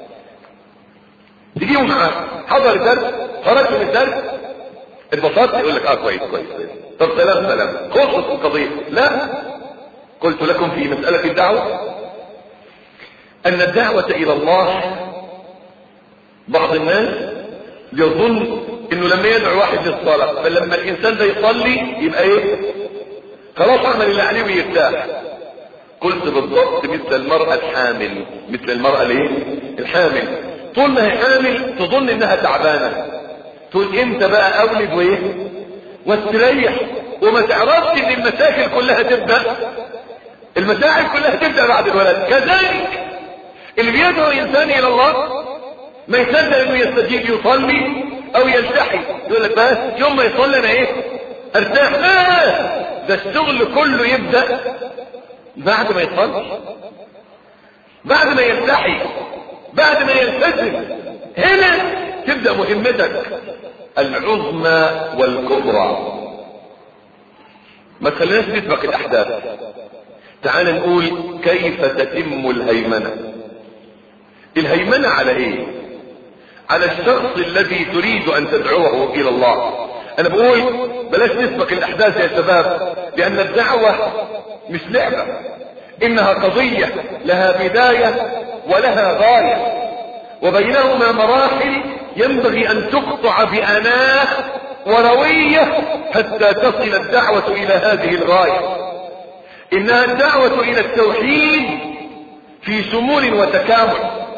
تجيبه معاه، حضر الدرس، خرجت من الدرس، اتبسطت، يقول لك اه كويس كويس كويس، طب سلام سلام، خلصت القضية. لا، قلت لكم في مسألة الدعوة ان الدعوة الى الله، بعض الناس يظن انه لما يدعو واحد للصلاة فلما الانسان ده يصلي يبقى ايه؟ خلاص عمل اللي عليه ويرتاح. قلت بالضبط مثل المرأة الحامل، مثل المرأة الايه؟ الحامل. طول ما هي حامل تظن انها تعبانة، تقول امتى بقى اولد وايه واستريح، وما تعرفش ان المشاكل كلها تبدأ، المشاعر كلها تبدأ بعد الولد. كذلك اللي بيدعو الانسان الى الله ما يصدق انه يستجيب، يصلي او يلتحي، يقول لك بس يوم ما يصلي انا ايه ارتاح. لا، ده الشغل كله يبدأ بعد ما يصلي، بعد ما يلتحي، بعد ما يلتزم. هنا تبدأ مهمتك العظمى والكبرى. ما تخليناش نسبق الأحداث. تعال نقول كيف تتم الهيمنة. الهيمنة على ايه؟ على الشخص الذي تريد ان تدعوه الى الله. انا بقول بلاش نسبق الاحداث يا شباب، لان الدعوة مش لعبة، انها قضية لها بداية ولها غاية، وبينهما مراحل ينبغي ان تقطع بأناة وروية حتى تصل الدعوة الى هذه الغاية. انها الدعوة الى التوحيد في شمول وتكامل،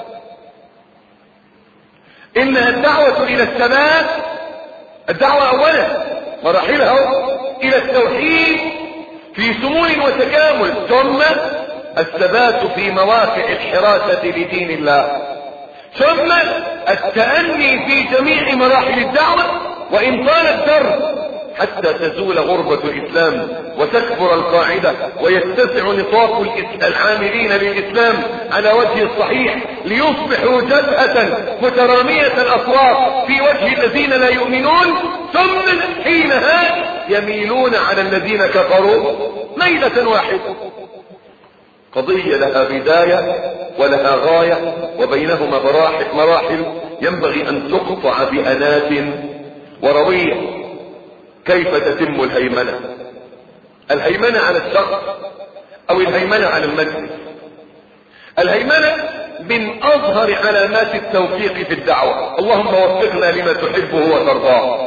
انها الدعوة الى الثبات. الدعوة اولا مراحلها الى التوحيد في شمول وتكامل، ثم الثبات في مواقع الحراسة لدين الله، ثم التأني في جميع مراحل الدعوة وإن طال الدرب حتى تزول غربة الإسلام وتكبر القاعدة ويتسع نطاق العاملين للإسلام على وجه الصحيح، ليصبحوا جبهة مترامية الأطراف في وجه الذين لا يؤمنون، ثم حينها يميلون على الذين كفروا ميلة واحدة. قضية لها بداية ولها غاية، وبينهما مراحل, مراحل ينبغي أن تقطع بأنات وروية. كيف تتم الهيمنة؟ الهيمنة على الشخص او الهيمنة على المجلس. الهيمنة من اظهر علامات التوفيق في الدعوة. اللهم وفقنا لما تحبه وترضاه.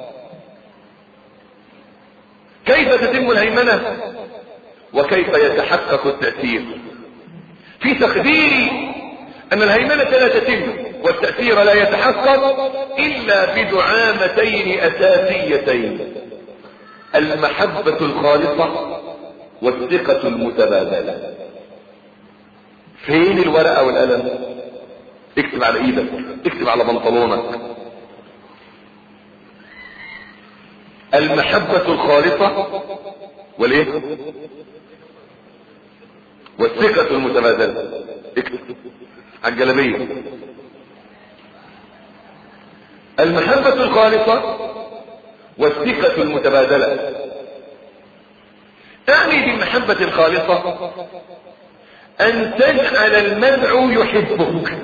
كيف تتم الهيمنة وكيف يتحقق التأثير؟ في تقديري ان الهيمنة لا تتم والتأثير لا يتحقق الا بدعامتين اساسيتين: المحبة الخالصة والثقة المتبادلة. فين الورقة والقلم؟ اكتب على ايدك، اكتب على بنطلونك. المحبة الخالصة والايه؟ والثقة المتبادلة. اكتب على الجلبية: المحبة الخالصة والثقة المتبادلة. اعني بالمحبة الخالصة ان تجعل المدعو يحبك.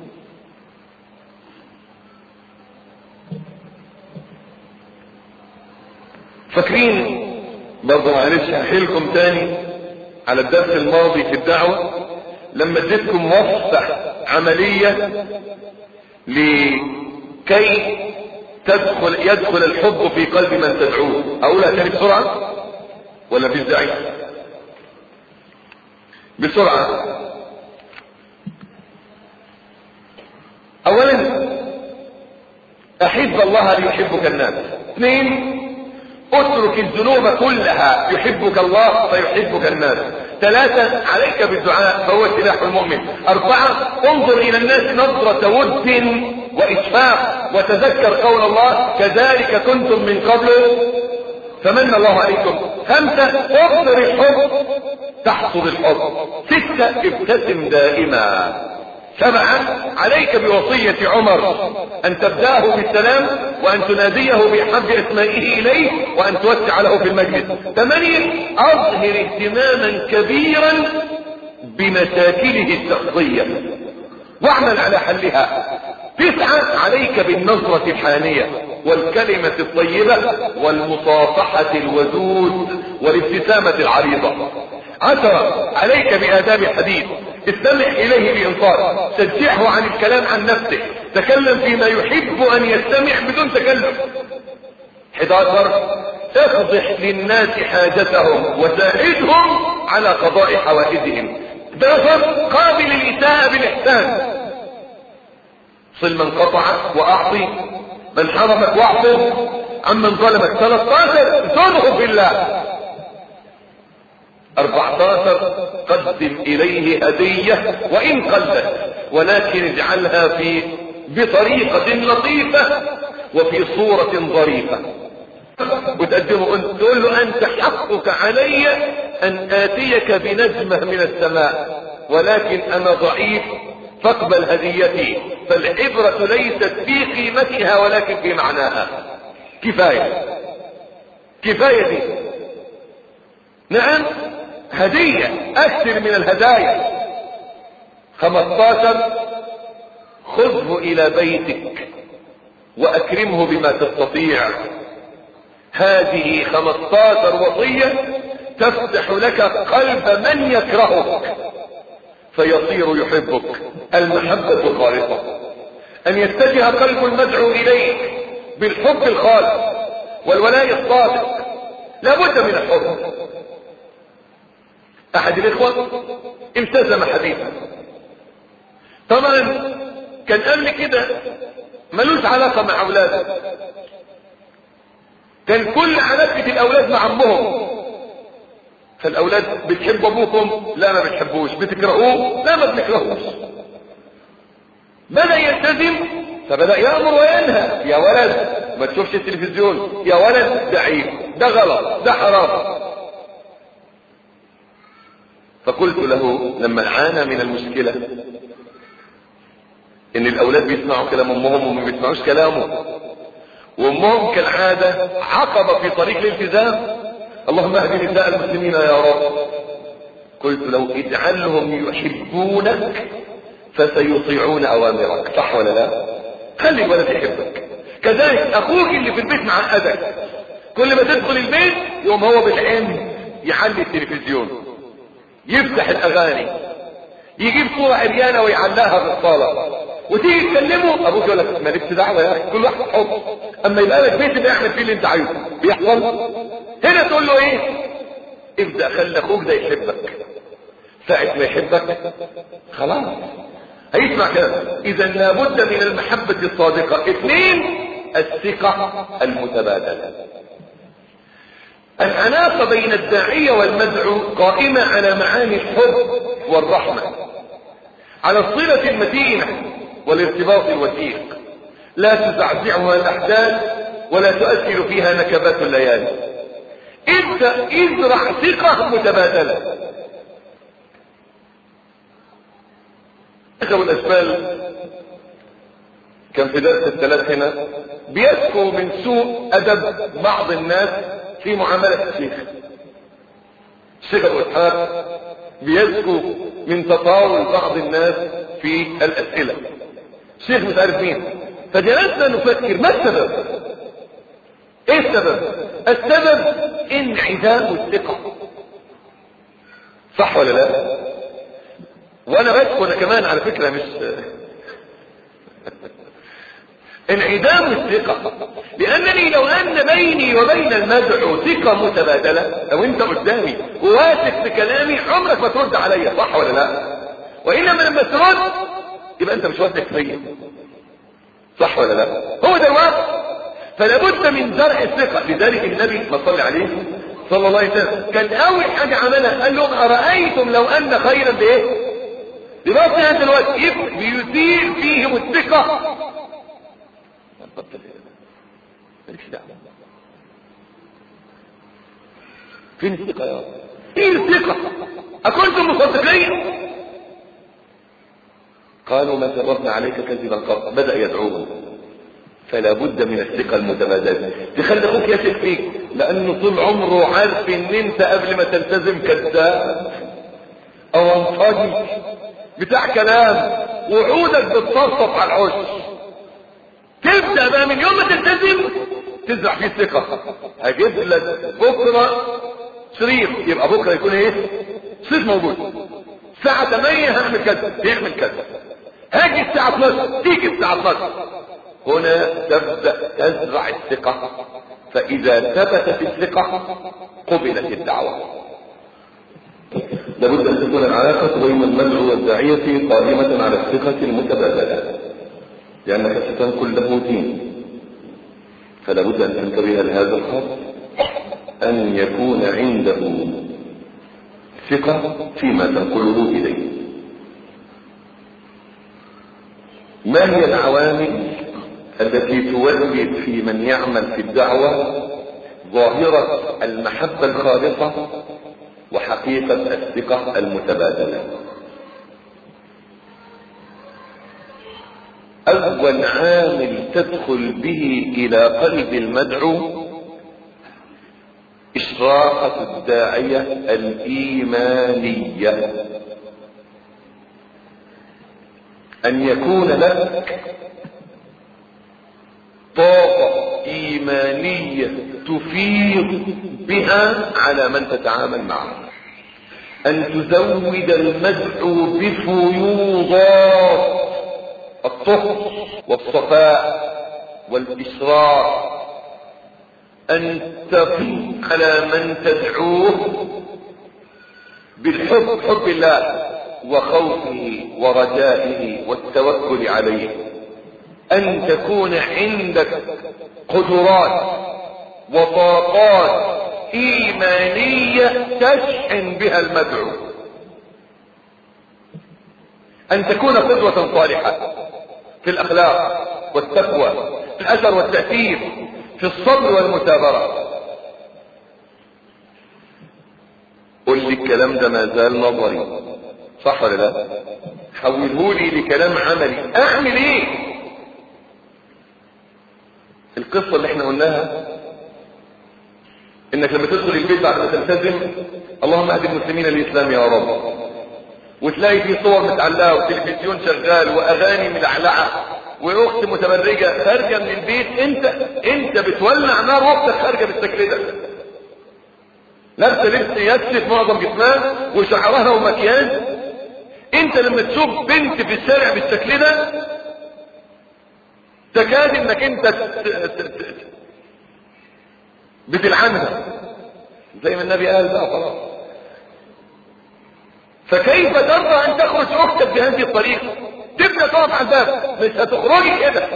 فاكرين برضو؟ معلش هحيلكم تاني على الدرس الماضي في الدعوة لما اديتكم وصفة عملية لكي تدخل يدخل الحب في قلب من تدعوه. اقولها تاني بسرعة ولا في داعي؟ بسرعة. اولا احب الله ليحبك الناس. اثنين اترك الذنوب كلها يحبك الله فيحبك الناس. ثلاثة عليك بالدعاء فهو سلاح المؤمن. اربعة انظر الى الناس نظرة ود وإشفاق وتذكر قول الله: كذلك كنتم من قبل فمن الله عليكم. خمسة اقدر الحب تحصل الحب. ستة ابتسم دائما. سبعة عليك بوصية عمر ان تبدأه بالسلام وان تناديه بأحب اسمائه اليه وان توسع له في المجلس. ثمانية اظهر اهتماما كبيرا بمشاكله الشخصية واعمل على حلها. تسعة عليك بالنظرة الحانية والكلمة الطيبة والمصافحة الودود والابتسامة العريضة. عشرة عليك بآداب الحديث. استمع إليه بإنصات، شجعه عن الكلام عن نفسه، تكلم فيما يحب أن يستمع بدون تكلم. حداشر افضح للناس حاجتهم وساعدهم على قضاء حوائجهم. حداشر قابل الإساءة بالإحسان. صل من قطعك وأعطي من حرمك واعطي عمن ظلمك. ثلاثة عشر زره في الله. أربعة عشر قدم إليه هدية وإن قلت، ولكن اجعلها في بطريقة لطيفة وفي صورة ظريفة. وتقدمه انت، تقول له انت حقك علي ان اتيك بنجمة من السماء، ولكن انا ضعيف فاقبل هديتي. فالعبرة ليست في قيمتها ولكن في معناها. كفاية كفاية دي. نعم هدية اكثر من الهدايا. خمستاشر خذه الى بيتك واكرمه بما تستطيع. هذه خمستاشر وصية تفتح لك قلب من يكرهك فيصير يحبك. المحبة الخالصة، ان يتجه قلب المدعو اليك بالحب الخالص والولاء الصادق. لابد من الحب. احد الاخوة التزم حديثا، طبعا كان قبل كده ملوش علاقة مع اولاده، كان كل علاقة الاولاد مع امهم. فالاولاد بتحب ابوكم؟ لا ما بتحبوش. بتكرهوه؟ لا ما بنكرهوش. بدأ يلتزم فبدأ يأمر وينهى. يا ولد ما تشوفش التلفزيون، يا ولد ده عيب، ده غلط، ده حرام. فقلت له لما عانى من المشكلة ان الاولاد بيسمعوا كلام امهم وما بيسمعوش كلامه، وامهم كالعادة عقبة في طريق الالتزام. اللهم اهد نساء المسلمين يا رب. قلت له اجعلهم يحبونك فسيطيعون اوامرك. صح ولا لا؟ خلي الولد يحبك. كذلك اخوك اللي في البيت معقدك، كل ما تدخل البيت يوم هو بالعين يحلي التلفزيون، يفتح الاغاني، يجيب صورة عريانة ويعلقها في الصالة، وتيجي تكلمه ابوك يقول لك مالكش دعوه يا اخي، كل واحد حب. اما يبقى لك بيت بيعمل فيه اللي انت عايزه بيحصل. هنا تقول له ايه؟ ابدا خلي اخوك ده يحبك. ساعة ما يحبك خلاص هيسمع كده. اذا لابد من المحبة الصادقة. اثنين الثقة المتبادلة. العلاقة بين الداعية والمدعو قائمة على معاني الحب والرحمة، على الصلة المتينة والارتباط الوثيق، لا تزعزعها الاحداث ولا تؤثر فيها نكبات الليالي. ابدأ ازرع ثقة متبادلة. اخو الاسبال كان في درس الثلاث هنا بيذكر من سوء ادب بعض الناس في معاملة الشيخ. الشيخ ابو اسحاق بيذكر من تطاول بعض الناس في الاسئلة. الشيخ مش عارف مين، فجلسنا نفكر ما السبب؟ ايه السبب؟ السبب انعدام الثقة. صح ولا لا؟ وانا بذكر انا كمان على فكرة مش انعدام الثقة، لانني لو ان بيني وبين المدعو ثقة متبادلة، لو انت قدامي وواثق في كلامي عمرك ما ترد عليا. صح ولا لا؟ وانما لما ترد يبقى انت مش واثق فيا. صح ولا لا؟ هو ده الواقع. فلا بد من زرع الثقة. لذلك النبي ما صلى عليه صلى الله عليه وسلم كان اول حاجة عملها قال لهم ارايتم لو ان خيرا بايه؟ دلوقتي هذا الوقت بيثير فيهم الثقة. فين الثقة يا رب؟ فين الثقة؟ أكنتم مصدقين؟ قالوا ما جربنا عليك كذبا قط. بدأ يدعوهم. فلا بد من الثقة المتبادلة. تخلي اخوك يثق فيك، لانه طول عمره عارف ان انت قبل ما تلتزم كذاب او انفاجي بتاع كلام، وعودك بتصفصف على العش. تبدأ بقى من يوم ما تلتزم تزرع فيه الثقة. هجيب لك بكرة شريط، يبقى بكرة يكون ايه؟ شريط موجود. الساعة ثمانية هعمل كذا، يعمل كذا. هاجي الساعة اتناشر، تيجي الساعة اتناشر. هنا تبدأ تزرع الثقة. فإذا ثبتت الثقة قبلت الدعوة. لابد أن تكون العلاقة بين المدعو والداعية قائمة على الثقة المتبادلة، لأنك ستنقل له دين. فلا بد أن تنتبه لهذا الخط، أن يكون عنده ثقة فيما تنقله إليه. ما هي العوامل التي تولد في من يعمل في الدعوة ظاهرة المحبة الخالصة وحقيقة الثقة المتبادلة. أول عامل تدخل به إلى قلب المدعو إشراقة الداعية الإيمانية، أن يكون لك طاقة إيمانية تفيض بها على من تتعامل معه، أن تزود المدعو بفيوضات الطهر والصفاء والإشراق، أن تفيض على من تدعوه بالحب، حب الله وخوفه ورجائه والتوكل عليه، أن تكون عندك قدرات وطاقات إيمانية تشحن بها المدعو، أن تكون قدوة صالحة في الأخلاق والتقوى، في الأثر والتأثير، في الصبر والمثابرة. قل لي الكلام ده ما زال نظري، صح ولا لا؟ حوله لي لكلام عملي. اعمل ايه؟ القصة اللي احنا قلناها انك لما تدخل البيت بعد ما تلتزم اللهم اهد المسلمين للاسلام يا رب، وتلاقي في صور متعلقه وتلفزيون شغال واغاني ملعلعه واخت متبرجه خارجه من البيت، انت انت بتولع نار واختك خارجه بالتكريده، لابسه لبس يكشف معظم جسمها وشعرها ومكياج. انت لما تشوف بنت في الشارع بالشكل ده تكاد انك انت بتلعنها زي ما النبي قال بقى خلاص. فكيف ترضى ان تخرج اختك بهذه الطريقه؟ تبدا تقف على الباب، مش هتخرجي كده.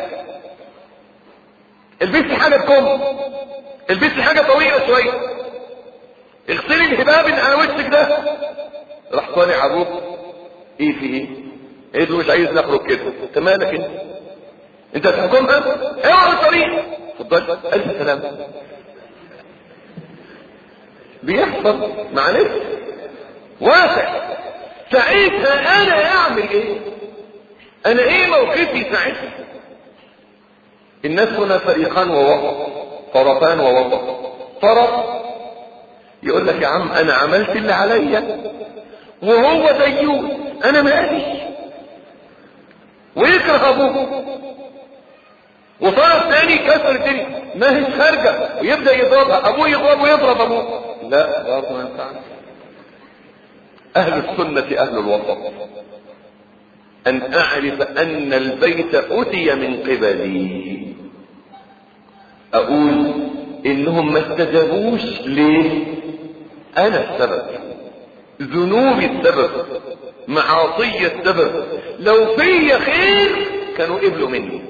البسي حاجه بكم، البسي حاجه طويله شويه، اغسلي الهباب اللي على وشك ده. راح طالع ابوك ايه في ايه؟ ايه اللي مش عايز نخرج كده؟ انت مالك انت؟ انت تحكمها؟ اوعى الطريق. اتفضل. الف سلامه. بيحصل مع نفسي واقع. ساعتها انا اعمل ايه؟ انا ايه موقفي ساعتها؟ الناس هنا فريقان ووسط، طرفان ووسط. طرف يقول لك يا عم انا عملت اللي عليا وهو ديوث انا مالي، ويكره ابوه. وطرف ثاني كسر الدنيا ما هيش خارجه ويبدا يضربها، ابوه يضرب ويضرب ابوه. لا برضه ما ينفعش. اهل السنه اهل الوسط، ان اعرف ان البيت اتي من قبلي، اقول انهم ما استجابوش ليه؟ انا السبب، ذنوبي السبب، معاصي السبب. لو في خير كانوا قبلوا مني.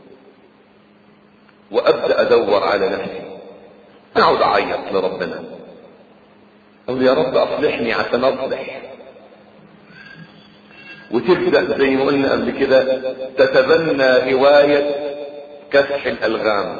وابدا ادور على نفسي، اقعد اعيط لربنا، اقول يا رب اصلحني عشان اصلح. وتبدا زي ما قلنا قبل كده تتبنى هوايه كسح الالغام.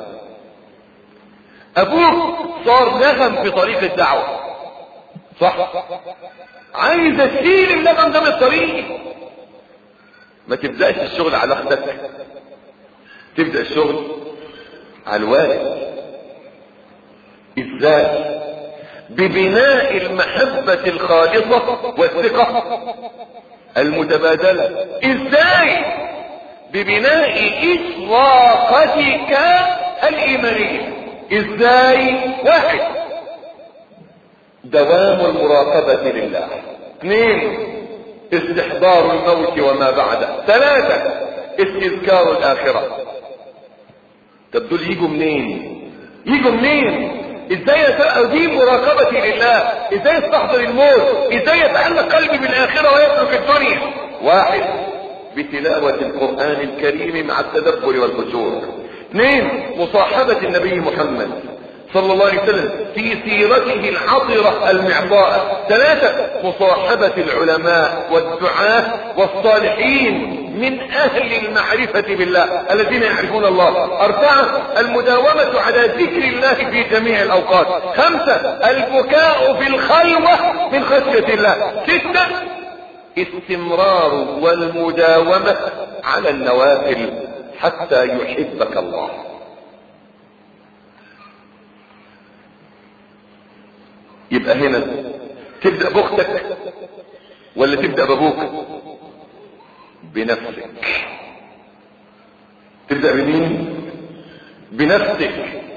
ابوك صار نغم في طريق الدعوه، صح؟ عايز اشيل اللغم ده من الطريق. ما تبداش الشغل على اختك، تبدا الشغل على الوالد. ازاي؟ ببناء المحبة الخالصة والثقة المتبادلة. ازاي؟ ببناء إشراقتك الإيمانية. ازاي؟ واحد، دوام المراقبة لله. اثنين، استحضار الموت وما بعده. ثلاثة، استذكار الآخرة. طب دول يجوا منين؟ يجوا منين؟ ازاي اديم مراقبتي لله؟ ازاي استحضر الموت؟ ازاي يتعلق قلبي بالاخره ويترك الدنيا؟ واحد، بتلاوه القران الكريم مع التدبر والخشوع. اثنين، مصاحبه النبي محمد صلى الله عليه وسلم في سيرته العطره المعطاءه. ثلاثه، مصاحبه العلماء والدعاة والصالحين من اهل المعرفة بالله الذين يعرفون الله. اربعة المداومة على ذكر الله في جميع الاوقات. خمسة البكاء في الخلوة من خشية الله. ستة استمرار والمداومة على النوافل حتى يحبك الله. يبقى هنا تبدأ باختك ولا تبدأ بابوك؟ بنفسك. تبدأ بمين؟ بنفسك.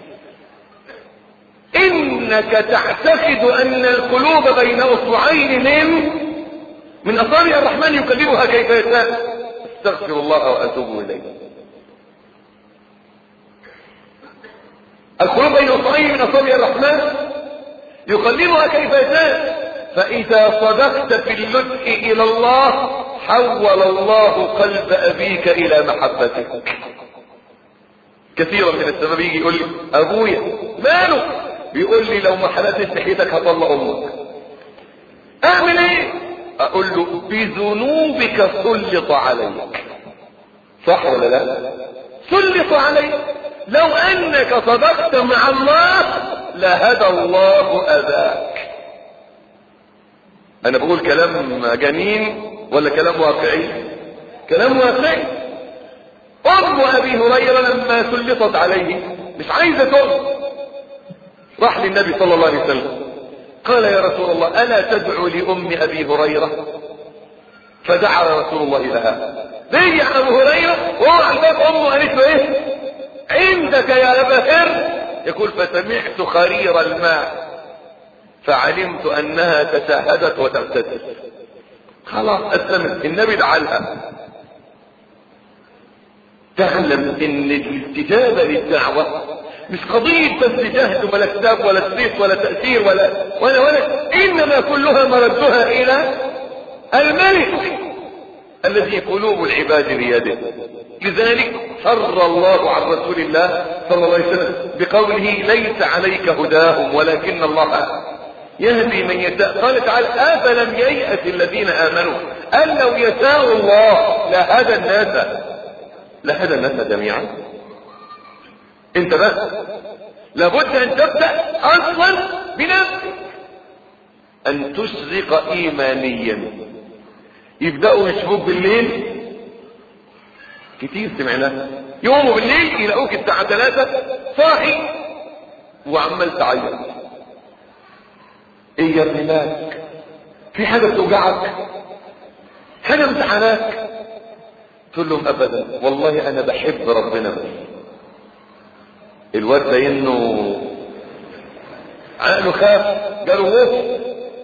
انك تعتقد ان القلوب بين اصبعين من من اصابع الرحمن يقلبها كيف يشاء. استغفر الله واتوب اليه. القلوب بين اصبعين من اصابع الرحمن يقلبها كيف يشاء. فاذا صدقت في اللجء الى الله حول الله قلب ابيك الى محبتك. كثيرا من الشباب يجي يقول لي ابويا ماله؟ بيقول لي لو ما حلتش ناحيتك هطلق امك. اعمل ايه؟ اقول له بذنوبك سلط عليك. صح ولا لا؟ سلط عليك. لو انك صدقت مع الله لهدى الله اباك. انا بقول كلام جميل ولا كلام واقعي؟ كلام واقعي. ام ابي هريرة لما سلطت عليه مش عايزة تقف، راح للنبي صلى الله عليه وسلم قال يا رسول الله الا تدعو لام ابي هريرة؟ فدعا رسول الله لها. رجع ابو هريرة وهو على الباب امه قالت له ايه؟ عندك يا ابا هر. يقول فسمعت خرير الماء فعلمت انها تشاهدت وتغتسل. خلاص اسلمت. النبي دعا لها. تعلم ان الاستجابة للدعوة مش قضية بس جهد ولا كتاب ولا سيف ولا تأثير ولا ولا ولا انما كلها مردها الى الملك الذي قلوب العباد بيده. لذلك سر الله عن رسول الله صلى الله عليه وسلم بقوله ليس عليك هداهم ولكن الله يهدي من يشاء. قال تعالى افلم ييأس الذين امنوا ان لو يشاء الله لهدى الناس لهدى الناس جميعا. انت بس لابد ان تبدأ اصلا بنفسك ان تشرق ايمانيا. يبدأوا يشوفوك بالليل كتير سمعناها، يوموا بالليل يلاقوك الساعة ثلاثة صاحي وعمال تعيط. ايه يا ابني مالك؟ في حاجة بتوجعك؟ حاجة امتحاناك؟ تقول لهم ابدا والله انا بحب ربنا بس. الواد ده انه عقله خاف قالوا وقف.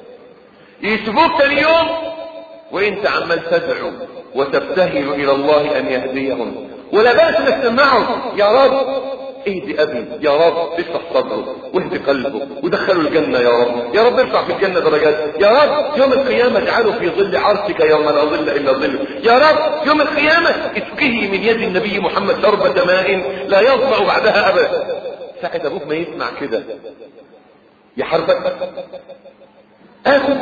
يشوفوك تاني يوم وانت عمال تدعو وتبتهل الى الله ان يهديهم، ولا بأس انك تسمعه يا رب اهدي ابي، يا رب اشرح صدره واهدي قلبه ودخله الجنة، يا رب يا رب ارفع في الجنة درجات، يا رب يوم القيامة اجعله في ظل عرشك يوم لا ظل الا ظله، يا رب يوم القيامة اسقه من يد النبي محمد شربة ماء لا يظمأ بعدها ابدا. ساعة ابوك ما يسمع كده يحربك اخذ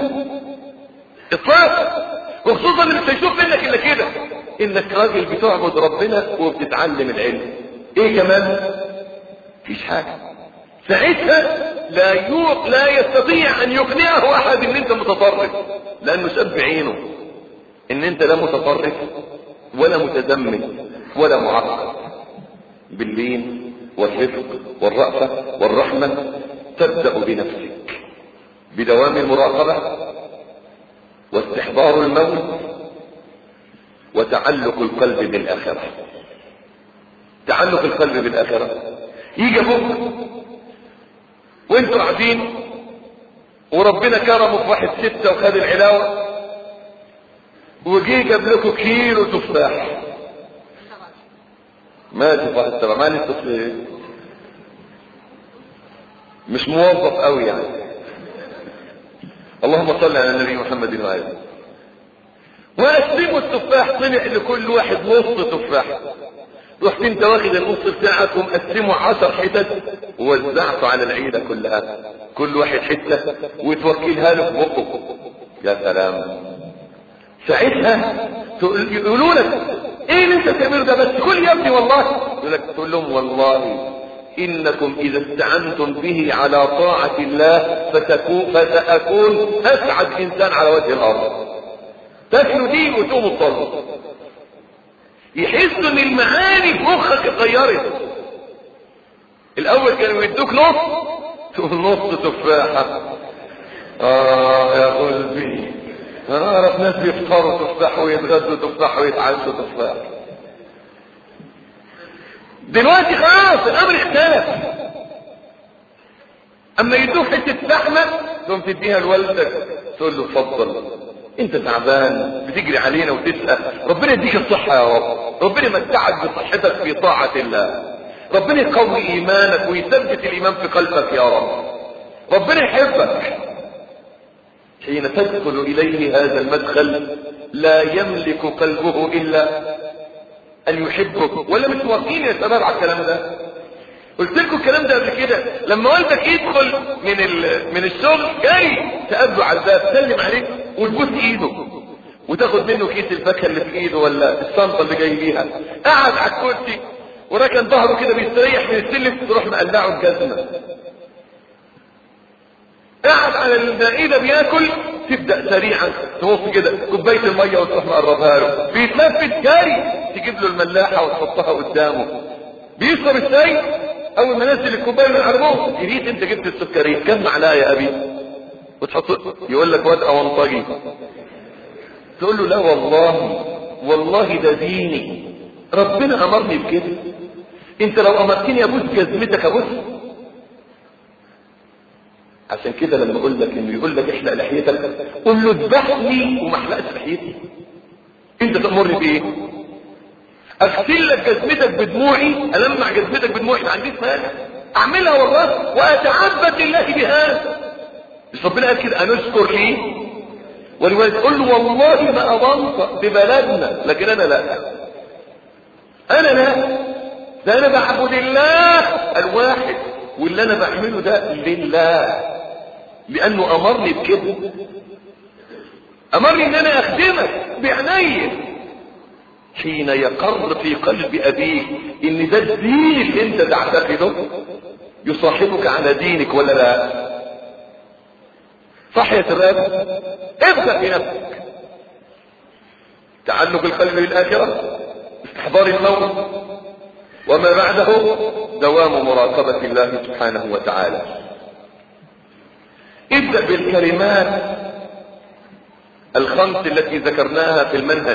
اطلاق، وخصوصا اللي مش هيشوف منك الا كده انك راجل بتعبد ربنا وبتتعلم العلم. ايه كمان؟ مفيش حاجة. ساعتها لا يوق لا يستطيع ان يقنعه احد ان انت متطرف، لانه شاب عينه ان انت لا متطرف ولا متزمت ولا معقد. باللين والرفق والرأفة والرحمة تبدأ بنفسك بدوام المراقبة واستحضار الموت وتعلق القلب بالآخرة. تعلق القلب بالآخرة. يجي ابوك وانتوا قاعدين وربنا كرمه في واحد ستة وخد العلاوة وجي جاب لكم كيلو تفاح. ما تفاح السبع ما لسه مش موظف قوي يعني. اللهم صل على النبي محمد وآله. وقسموا التفاح طلع لكل واحد نص تفاح. رحت انت واخد النص بتاعك ومقسمه عشر حتت ووزعته على العيلة كلها، كل واحد حتة وتوكلها له في بقه. يا سلام. ساعتها يقولوا لك ايه اللي انت بتعمله ده؟ بس كل يا ابني والله. يقول لك تقول لهم والله انكم اذا استعنتم به على طاعة الله فتكون فسأكون اسعد انسان على وجه الارض. تاكلوا دي وتقوموا تصلوا، يحسوا ان المعاني في مخك اتغيرت. الاول كانوا يدوك نص تقول نص تفاحة. اه يا قلبي انا اعرف ناس بيفطروا تفاح ويتغدوا تفاح ويتعشوا تفاح. دلوقتي خلاص الامر اختلف. اما يدوك حته لحمه تقوم تديها لوالدك تقول له اتفضل انت تعبان بتجري علينا وتسال ربنا يديك الصحه يا رب، ربنا يمتعك بصحتك في طاعه الله، ربنا يقوي ايمانك ويثبت الايمان في قلبك يا رب، ربنا يحبك. حين تدخل اليه هذا المدخل لا يملك قلبه الا ان يحبك. ولا مش واقفين يا شباب على الكلام ده؟ قلت لكم الكلام ده قبل كده. لما والدك يدخل من من الشغل جاي تقابله على الباب تسلم عليه وتبوس ايده وتاخد منه كيس الفاكهه اللي في ايده ولا الشنطه اللي جاي بيها، قعد على الكرسي وراكن ظهره كده بيستريح من السلم تروح مقلعه الجزمه، قاعد على المائده بياكل تبدا سريعا تبص كده كوبايه الميه وتروح مقربها له، بيتلفت جاري تجيب له الملاحه وتحطها قدامه، بيشرب الشاي اول ما نزل الكوبايه من العربون جريت انت جبت السكريه كم معلقه يا ابي وتحط، يقول لك واد اونطجي، تقول له لا والله والله ده ديني ربنا امرني بكده، انت لو امرتني ابوس جزمتك ابوس. عشان كده لما اقول لك انه يقول لك احلق لحيتك قول له اذبحني وما احلقش لحيتي. انت تامرني بايه؟ اغسل لك جزمتك بدموعي، المع جزمتك بدموعي ما عنديش مانع، اعملها والله واتعبد لله بهذا. مش ربنا قال كده انشكر ليه ولوالد؟ قل له والله ما اضنطق ببلدنا، لكن انا لا، انا لا، ده انا بعبد الله الواحد واللي انا بعمله ده لله لانه امرني بكده، امرني ان انا اخدمك بعناية. حين يقر في قلب ابيك ان ده الدين اللي انت تعتقده يصاحبك على دينك ولا لا؟ صح يا شباب؟ ابدأ بنفسك، تعلق القلب بالاخرة، استحضار الموت وما بعده، دوام مراقبة الله سبحانه وتعالى. ابدأ بالكلمات الخمس التي ذكرناها في المنهج،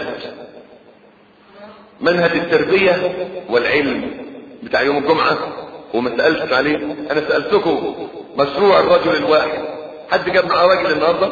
منهج التربية والعلم بتاع يوم الجمعة وما سألت عليه. انا سألتكم مشروع الرجل الواحد، حد جاب معاه راجل النهارده؟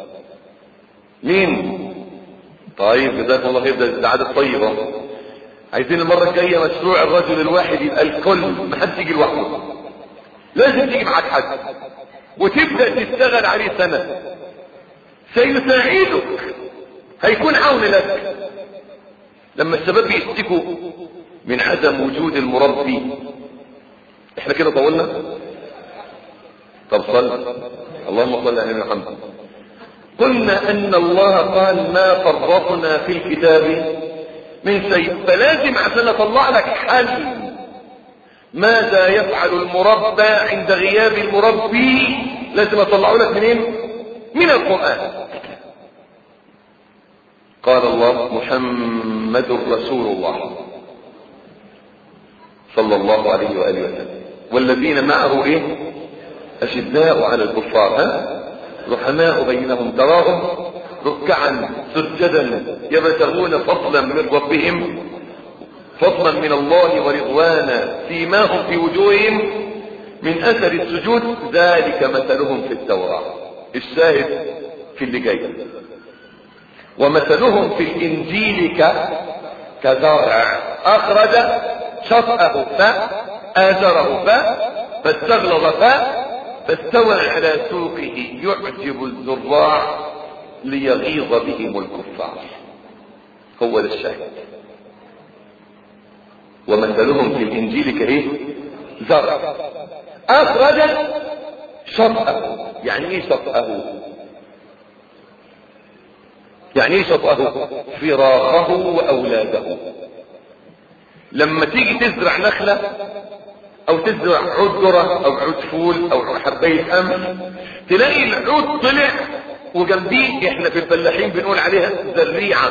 مين؟ طيب جزاكم الله خير، ده السعادة الطيبة. عايزين المرة الجاية مشروع الرجل الواحد يبقى الكل، ما حد يجي لوحده، لازم تيجي معاك حد وتبدأ تشتغل عليه سنة، سيساعدك، هيكون عون لك. لما الشباب بيشتكوا من عدم وجود المربي، احنا كده طولنا؟ طب صل اللهم صل على محمد. قلنا ان الله قال ما فرطنا في الكتاب من شيء، فلازم عشان اطلع لك حل ماذا يفعل المربى عند غياب المربي لازم اطلعه لك منين؟ من القرآن. قال الله محمد رسول الله صلى الله عليه وآله وسلم والذين معه ايه؟ اشداء على الكفار ها رحماء بينهم تراهم ركعا سجدا يبتغون فضلا من ربهم فضلا من الله ورضوانا سيماهم في وجوههم من اثر السجود ذلك مثلهم في التوراة. الشاهد في اللي جاي ومثلهم في الانجيل كزرع اخرج شطأه فآزره فاستغلظ فاستوى على سوقه يعجب الزراع ليغيظ بهم الكفار. هو ده الشاهد. ومثلهم في الانجيل كايه؟ زرع اخرج شطأه. يعني ايه شطأه؟ يعني ايه شطأه؟ فراخه واولاده. لما تيجي تزرع نخلة او تزرع عود ذرة او عود فول او حباية قمح، تلاقي العود طلع وجنبيه احنا في الفلاحين بنقول عليها زريعة،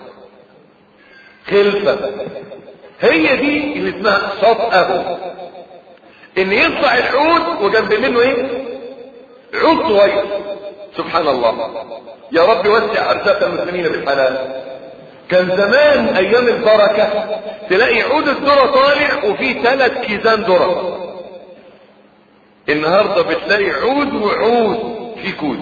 خلفة. هي دي اللي اسمها شطأه، ان يطلع العود وجنب منه ايه؟ عود صغير. سبحان الله، يا رب وسع ارزاق المسلمين بالحلال. كان زمان ايام البركة تلاقي عود الذرة طالع وفيه ثلاث كيزان ذرة. النهاردة بتلاقي عود وعود في كوز.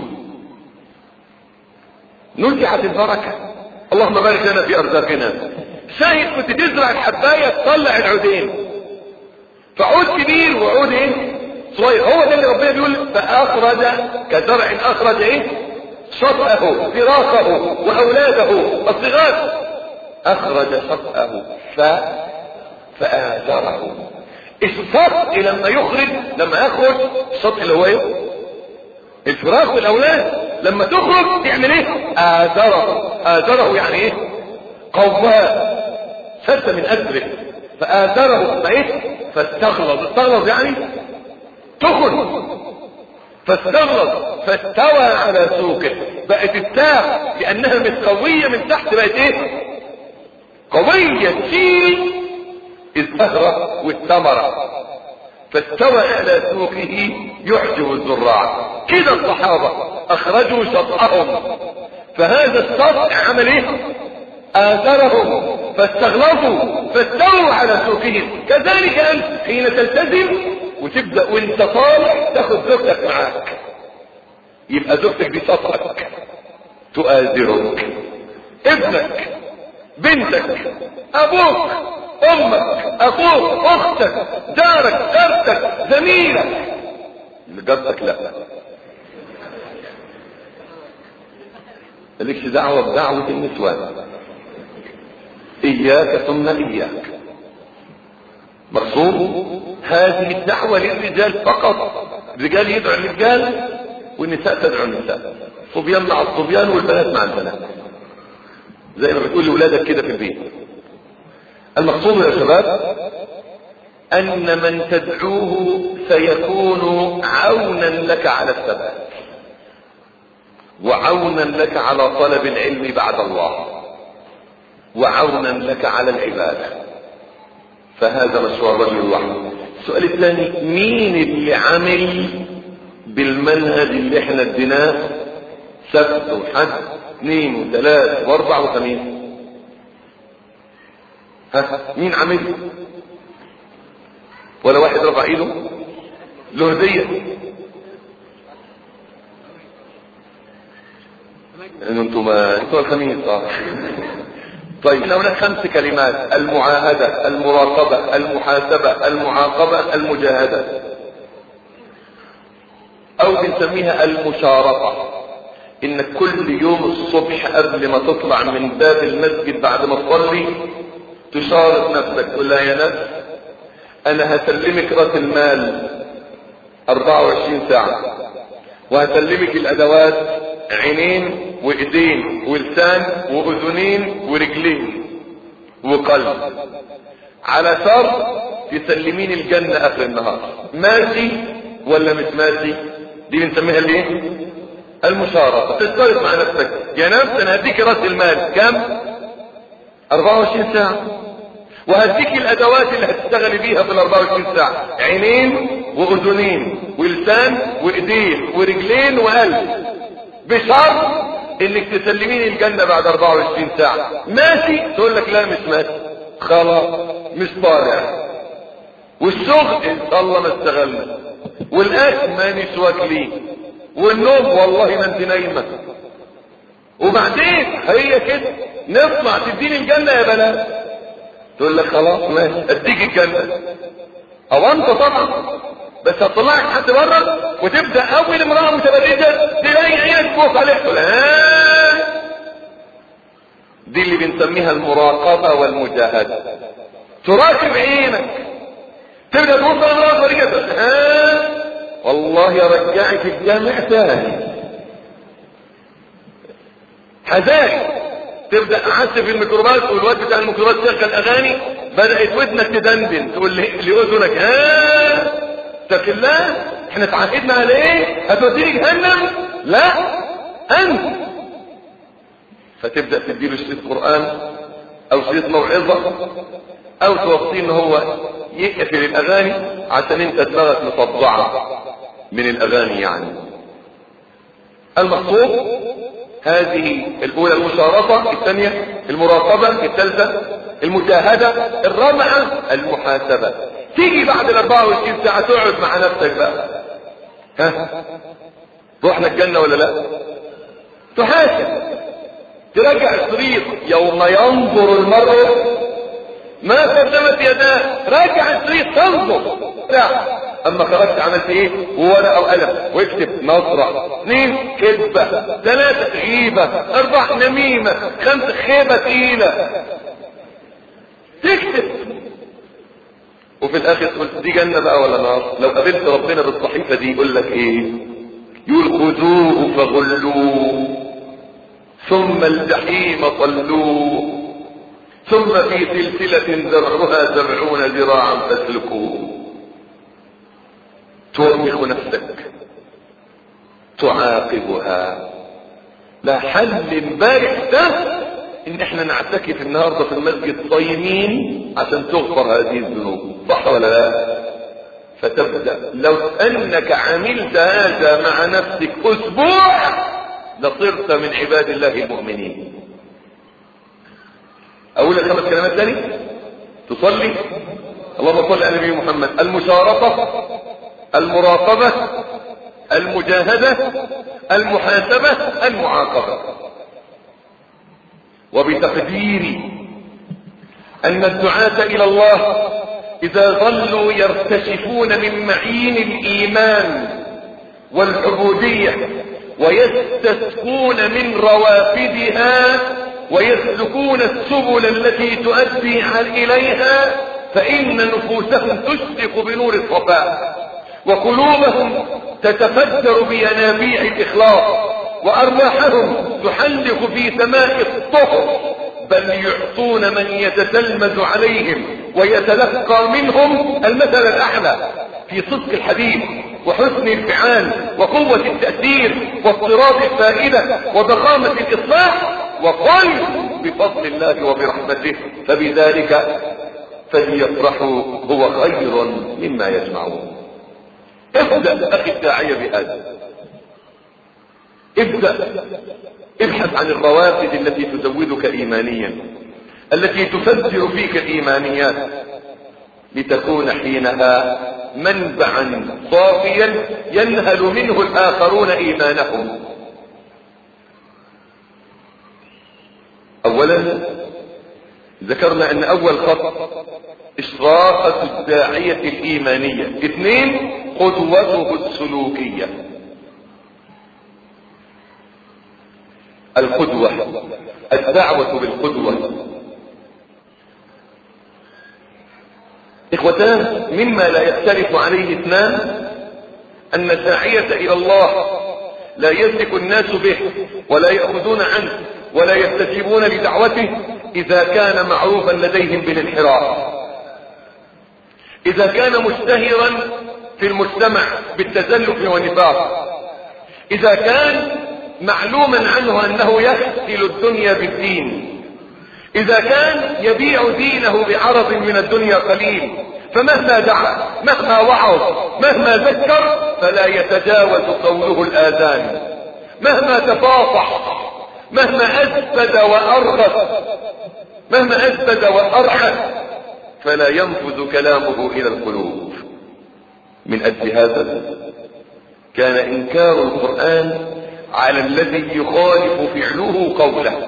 نزعت البركة. اللهم بارك لنا في ارزاقنا. شايف كنت تزرع الحباية تطلع العودين، فعود كبير وعود ايه؟ صغير. هو ده اللي ربنا بيقول فاخرج كزرع اخرج ايه؟ شطأه فراخه واولاده الصغار. اخرج شطأه ف فآزره. الشطء لما يخرج، لما يخرج الشطء اللي هو ايه؟ الفراخ والاولاد لما تخرج تعمل ايه؟ آزره. آزره يعني ايه؟ قواه، شد من اجره. فآزره فايه؟ فاستغلظ. استغلظ يعني تخرج. فاستغلظ فاستوى على سوقه. بقت الساق لانها مش قوية من تحت بقت ايه؟ قوية تشيل الزهرة والثمرة. فاستوى على سوقه يعجب الزراع. كده الصحابة اخرجوا شطأهم، فهذا الشطء عمل ايه؟ آثرهم فاستغلظوا فاستووا على سوقهم. كذلك انت حين تلتزم وتبدأ وانت طالع تاخد زوجتك معاك، يبقى زوجتك دي شطأك، تؤازرك. ابنك، بنتك، ابوك، امك، اخوك، اختك، جارك، جارتك، زميلك. اللي جارتك لا، مالكش دعوة بدعوة النسوان. اياك ثم اياك. مقصود هذه الدعوة للرجال فقط. الرجال يدعو الرجال والنساء تدعو النساء، صبيان مع الصبيان والبنات مع البنات، زي ما بتقول لأولادك كده في البيت. المقصود يا شباب ان من تدعوه سيكون عونا لك على الثبات، وعونا لك على طلب العلم بعد الله، وعونا لك على العبادة. فهذا مشروع الرجل الواحد. السؤال الثاني، مين اللي عمل بالمنهج اللي احنا اديناه سبت وحد اثنين وثلاث واربع وخميس؟ ها مين عمل؟ ولا واحد رفع ايده له هدية؟ انتم انتم الخميس. اه طيب، هناك خمس كلمات: المعاهدة، المراقبة، المحاسبة، المعاقبة، المجاهدة، او بنسميها المشارطة. انك كل يوم الصبح قبل ما تطلع من باب المسجد بعد ما تصلي تشارط نفسك، تقول لها يا نفس انا هسلمك راس المال اربعة وعشرين ساعة، وهسلمك الادوات عينين وايدين ولسان واذنين ورجلين وقلب، على شرط تسلمين الجنة اخر النهار. ماشي ولا مش ماشي؟ دي بنسميها الايه؟ المشارطة. تشترط مع نفسك يا نفس انا هديك راس المال كم؟ اربعة وعشرين ساعة، وهديك الادوات اللي هتشتغلي بيها في ال اربعة وعشرين ساعة، عينين واذنين ولسان وايدين ورجلين وقلب، بشرط انك تسلمين الجنة بعد اربعة وعشرين ساعة. ماشي؟ تقول لك لا مش ماشي، خلاص مش طالع. والشغل ان شاء الله ما اشتغلنا، والاكل ما نش واكلين، والنوم والله ما انت نايمه. وبعدين هي كده نطلع تديني الجنة يا بنات، تقول لك خلاص ماشي اديك الجنة. او انت طبعا بس هتطلعك حد بره وتبدا اول امراه متبرجه تلاقي عينك تبص عليها تقول ها. دي اللي بنسميها المراقبه والمجاهده. تراقب عينك، تبدا تبص على امراه متبرجه ها والله يرجعك الجامع ثاني. حذاري تبدأ عسف الميكروباص والواد بتاع الميكروباص شغل اغاني، بدأت ودنك تدندن تقول لأذنك ها اتق الله، احنا اتعاقدنا على ايه؟ هتوديني جهنم؟ لا انت. فتبدأ تديله شريط قرآن او شريط موعظة او توصيه ان هو يقفل الاغاني عشان انت دماغك مصدعة من الاغاني. يعني المقصود هذه الاولى المشارطة، الثانية المراقبة، الثالثة المشاهدة، الرابعة المحاسبة. تيجي بعد الاربعة وعشرين ساعة تقعد مع نفسك بقى، ها روحنا الجنة ولا لا؟ تحاسب، ترجع الشريط يوم ينظر المرء ما قدمت يداه، راجع الشريط تنظر. لا اما خرجت عملت ايه؟ ورقه وقلم واكتب نصرة، اثنين كذبة، ثلاثة غيبة، اربعة نميمة، خمسة خيبة تقيلة، تكتب. وفي الاخر تقول دي جنة بقى ولا نار؟ لو قابلت ربنا بالصحيفة دي يقول لك ايه؟ يقول خذوه فغلوه ثم الجحيم صلوه ثم في سلسلة ذرعها سبعون ذراعا فاسلكوه. توبخ نفسك، تعاقبها. لا حل امبارح ده ان احنا نعتكف النهارده في المسجد صايمين عشان تغفر هذه الذنوب، صح ولا لا؟ فتبدأ لو انك عملت هذا مع نفسك اسبوع لصرت من عباد الله المؤمنين. اقول لك خمس كلمات تاني تصلي. اللهم صل على نبي محمد. المشارطة، المراقبة، المجاهدة، المحاسبة، المعاقبة. وبتقدير ان الدعاة الى الله اذا ظلوا يرتشفون من معين الايمان والعبودية ويستسقون من روافدها ويسلكون السبل التي تؤدي اليها، فان نفوسهم تشرق بنور الصفاء، وقلوبهم تتفجر بينابيع الاخلاص، وارواحهم تحلق في سماء الطهر، بل يعطون من يتتلمذ عليهم ويتلقى منهم المثل الاعلى في صدق الحديث وحسن الفعال وقوة التأثير واضطراد الفائدة وضخامة الإصلاح. وقل بفضل الله وبرحمته فبذلك فليفرحوا هو خير مما يجمعون. ابدأ أخي الداعية بهذا، ابدأ ابحث عن الروافد التي تزودك إيمانيا، التي تفجر فيك الإيمانيات، لتكون حينها منبعا صافيا ينهل منه الآخرون إيمانهم. اولا ذكرنا ان اول خط اشراقة الداعية الايمانية، اثنين قدوته السلوكية. القدوة، الدعوة بالقدوة. اخوتان، مما لا يختلف عليه اثنان ان الداعية الى الله لا يثق الناس به ولا يأخذون عنه ولا يستجيبون لدعوته اذا كان معروفا لديهم بالانحراف، اذا كان مشتهرا في المجتمع بالتزلف والنفاق، اذا كان معلوما عنه انه يغسل الدنيا بالدين، اذا كان يبيع دينه بعرض من الدنيا قليل، فمهما دعا مهما وعظ مهما ذكر فلا يتجاوز قوله الاذان، مهما تفاصح مهما اثبت وارغب مهما اثبت وارعى فلا ينفذ كلامه الى القلوب. من اجل هذا كان انكار القرآن على الذي يخالف فعله قوله،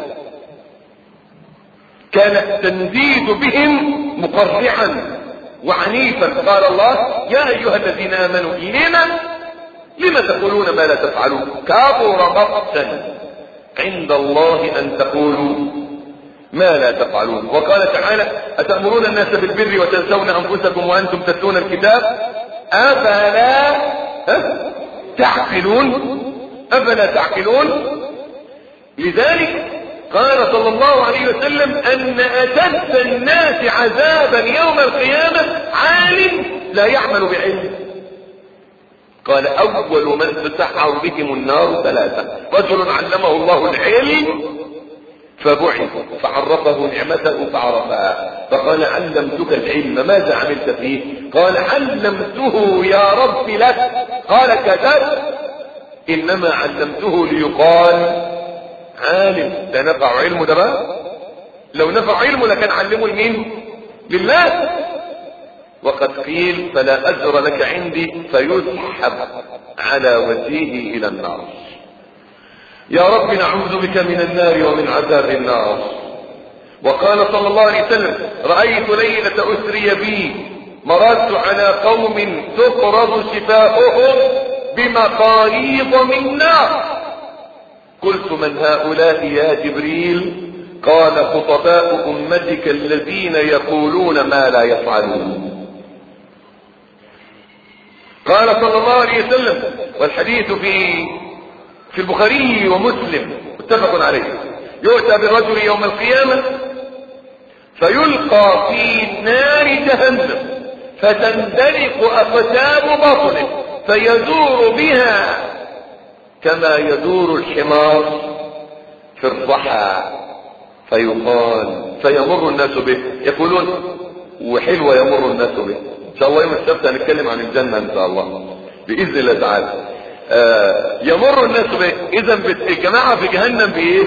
كان التنديد بهم مقرعا وعنيفا. قال الله يا ايها الذين امنوا لما لما تقولون ما لا تفعلون كبر مقتا عند الله ان تقولوا ما لا تفعلون. وقال تعالى اتأمرون الناس بالبر وتنسون انفسكم وانتم تتلون الكتاب افلا تعقلون افلا تعقلون. لذلك قال صلى الله عليه وسلم ان اشد الناس عذابا يوم القيامة عالم لا يعمل بعلم. قال اول من تسحر بهم النار ثلاثة: رجل علمه الله العلم فبعث فعرفه نعمته فعرفها، فقال علمتك العلم ماذا عملت فيه؟ قال علمته يا رب لك. قال كذبت، انما علمته ليقال عالم. ده نفع علمه ده بقى؟ لو نفع علمه لكان علمه لمين؟ لله. وقد قيل فلا اجر لك عندي فيسحب على وجهه الى النار. يا رب نعوذ بك من النار ومن عذاب النار. وقال صلى الله عليه وسلم: رأيت ليلة أسري بي مررت على قوم تقرض شفاؤهم بمقاريض من نار، قلت من هؤلاء يا جبريل؟ قال خطباء أمتك الذين يقولون ما لا يفعلون. قال صلى الله عليه وسلم، والحديث في في البخاري ومسلم متفق عليه: يؤتى بالرجل يوم القيامة فيلقى في نار جهنم فتندلق أقتاب بطنه فيدور بها كما يدور الحمار في الضحى، فيقال فيمر الناس به، يقولون وحلوة يمر الناس به. ان شاء الله يوم السبت هنتكلم عن الجنة ان شاء الله بإذن الله تعالى. آه يمر الناس به. اذا الجماعة في جهنم بايه؟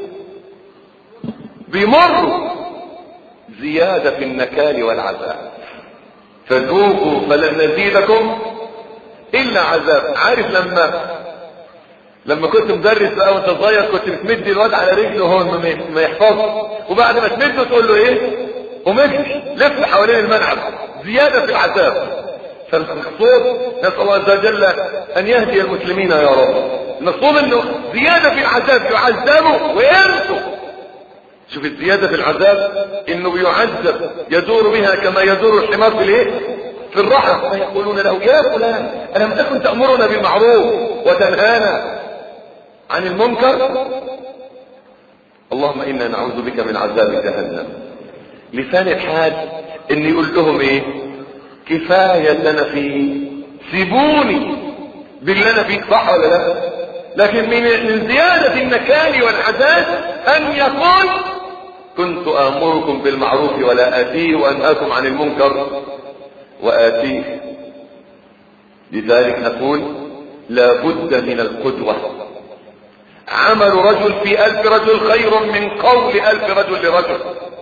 بيمروا زيادة في النكال والعذاب، فذوقوا فلن نزيدكم الا عذاب. عارف لما لما كنت مدرس بقى وانت صغير كنت بتمد الواد على رجله وهو ما يحفظه، وبعد ما تمده تقول له ايه؟ ومشي لف حوالين الملعب، زيادة في العذاب. فالمقصود نسأل الله عز وجل ان يهدي المسلمين يا رب. المقصود انه زيادة في العذاب، يعذبوا ويمسوا. شوف الزيادة في العذاب انه يعذب يدور بها كما يدور الحمار في الايه؟ في الرحى، فيقولون له يا فلان ألم تكن تأمرنا بالمعروف وتنهانا عن المنكر؟ اللهم إنا نعوذ بك من عذاب جهنم. لسان الحال ان يقول لهم ايه؟ كفاية اللي انا فيه، سيبوني باللي انا فيه، صح ولا لا؟ لكن من زيادة النكال والعذاب ان يقول كنت آمركم بالمعروف ولا آتيه وأنهاكم عن المنكر وآتيه. لذلك نقول لا بد من القدوة. عمل رجل في ألف رجل خير من قول ألف رجل لرجل.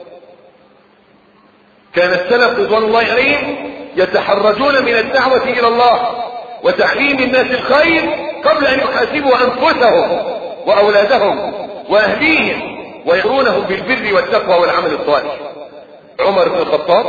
كان السلف رضوان الله عليهم يتحرجون من الدعوة إلى الله وتعليم الناس الخير قبل أن يحاسبوا أنفسهم وأولادهم وأهليهم ويأمرونهم بالبر والتقوى والعمل الصالح. عمر بن الخطاب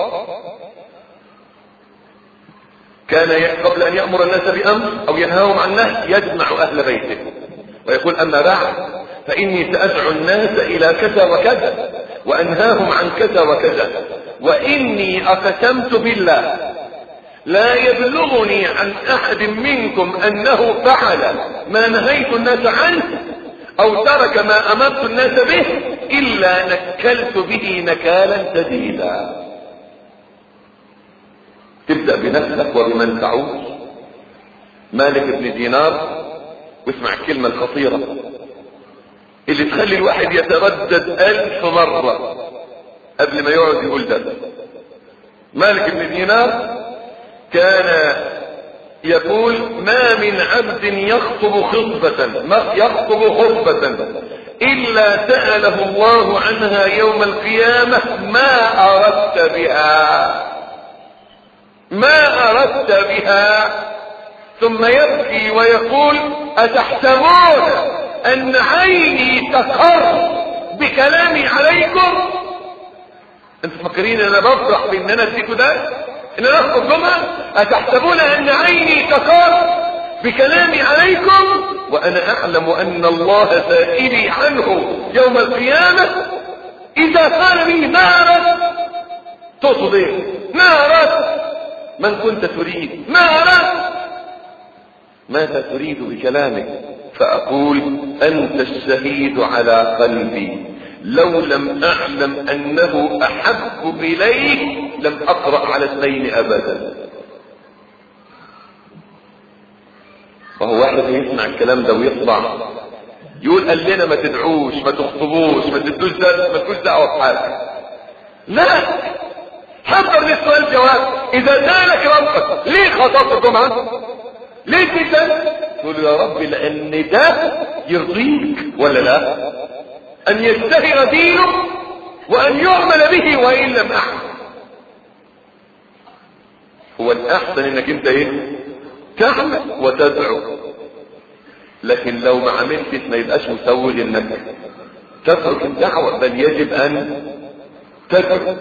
كان قبل أن يأمر الناس بأمر أو ينهاهم عن نهي يجمع أهل بيته ويقول أما بعد فإني سأدعو الناس إلى كذا وكذا وأنهاهم عن كذا وكذا، وإني أقسمت بالله لا يبلغني عن أحد منكم أنه فعل ما نهيت الناس عنه أو ترك ما أمرت الناس به إلا نكلت به نكالا شديدا. تبدأ بنفسك وبمن تعود. مالك بن دينار، واسمع الكلمة الخطيرة اللي تخلي الواحد يتردد ألف مرة قبل ما يقعد يقول ده. مالك بن دينار كان يقول ما من عبد يخطب خطبة ما يخطب خطبة إلا سأله الله عنها يوم القيامة ما أردت بها ما أردت بها ثم يبكي ويقول أتحسبون أن عيني تقر بكلامي عليكم؟ انتوا فاكرين انا بفرح بان انا اديكوا ده ان انا اخطب جمعة؟ أتحسبون أن عيني تقر بكلامي عليكم وأنا أعلم أن الله سائلي عنه يوم القيامة؟ إذا قال لي ما أردت تقصد إيه؟ ما أردت من كنت تريد؟ ما أردت ماذا تريد بكلامك؟ فأقول أنت الشهيد على قلبي لو لم اعلم انه احب اليه لم اقرأ على اثنين ابدا. وهو واحد يسمع الكلام ده ويطلع يقول قال لنا ما تدعوش ما تخطبوش ما تدوش درس ما تكونش دعوه بحاجه. لا، حضر للسؤال جواب. اذا سالك ربك ليه خطبت الجمعه؟ ليه كده؟ تقول يا رب لان ده يرضيك ولا لا؟ ان يشتهر دينه وان يعمل به وان لم احسن. هو الاحسن انك انت ايه؟ تعمل وتدعو، لكن لو ما عملتش ما يبقاش مسوغ انك تترك الدعوة، بل يجب ان تدعو.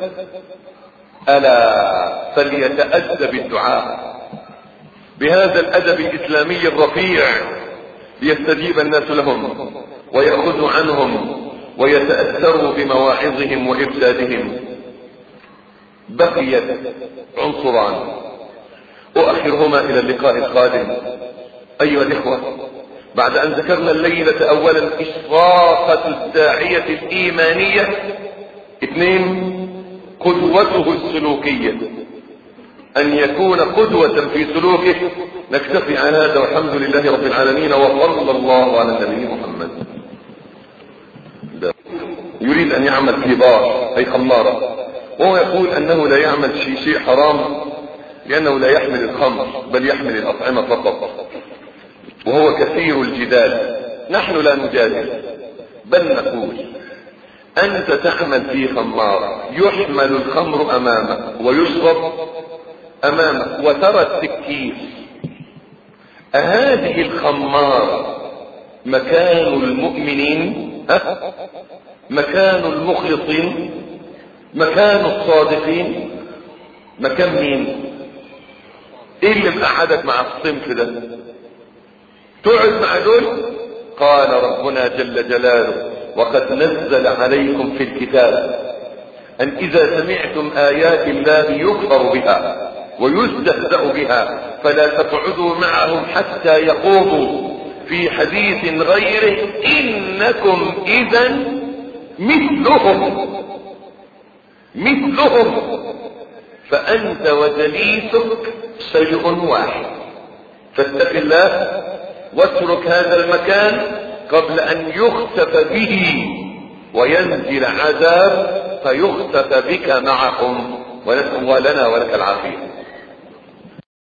الا فليتأدب الدعاء بهذا الادب الاسلامي الرفيع ليستجيب الناس لهم ويأخذوا عنهم ويتأثروا بمواعظهم وإرشادهم. بقيت عنصران أؤخرهما إلى اللقاء القادم. أيها الإخوة، بعد أن ذكرنا الليلة أولا إشراقة الداعية الإيمانية، اثنين قدوته السلوكية، أن يكون قدوة في سلوكه. نكتفي على هذا والحمد لله رب العالمين وصلى الله على النبي محمد. يريد أن يعمل في بار أي خمارة، وهو يقول أنه لا يعمل في شيء حرام لأنه لا يحمل الخمر بل يحمل الأطعمة فقط، وهو كثير الجدال. نحن لا نجادل بل نقول أنت تعمل في خمارة يحمل الخمر أمامك ويشرب أمامك وترى التكييف. أهذه الخمارة مكان المؤمنين؟ ها؟ مكان المخلصين؟ مكان الصادقين؟ مكان مين؟ ايه اللي مقعدك مع الصنف ده؟ تقعد مع دول؟ قال ربنا جل جلاله وقد نزل عليكم في الكتاب ان اذا سمعتم ايات الله يكفر بها ويستهزأ بها فلا تقعدوا معهم حتى يخوضوا في حديث غيره انكم اذا مثلهم مثلهم فانت وجليسك شيء واحد. فاتق الله واترك هذا المكان قبل ان يخسف به وينزل عذاب فيخسف بك معهم، ونسأل الله لنا ولك العافية.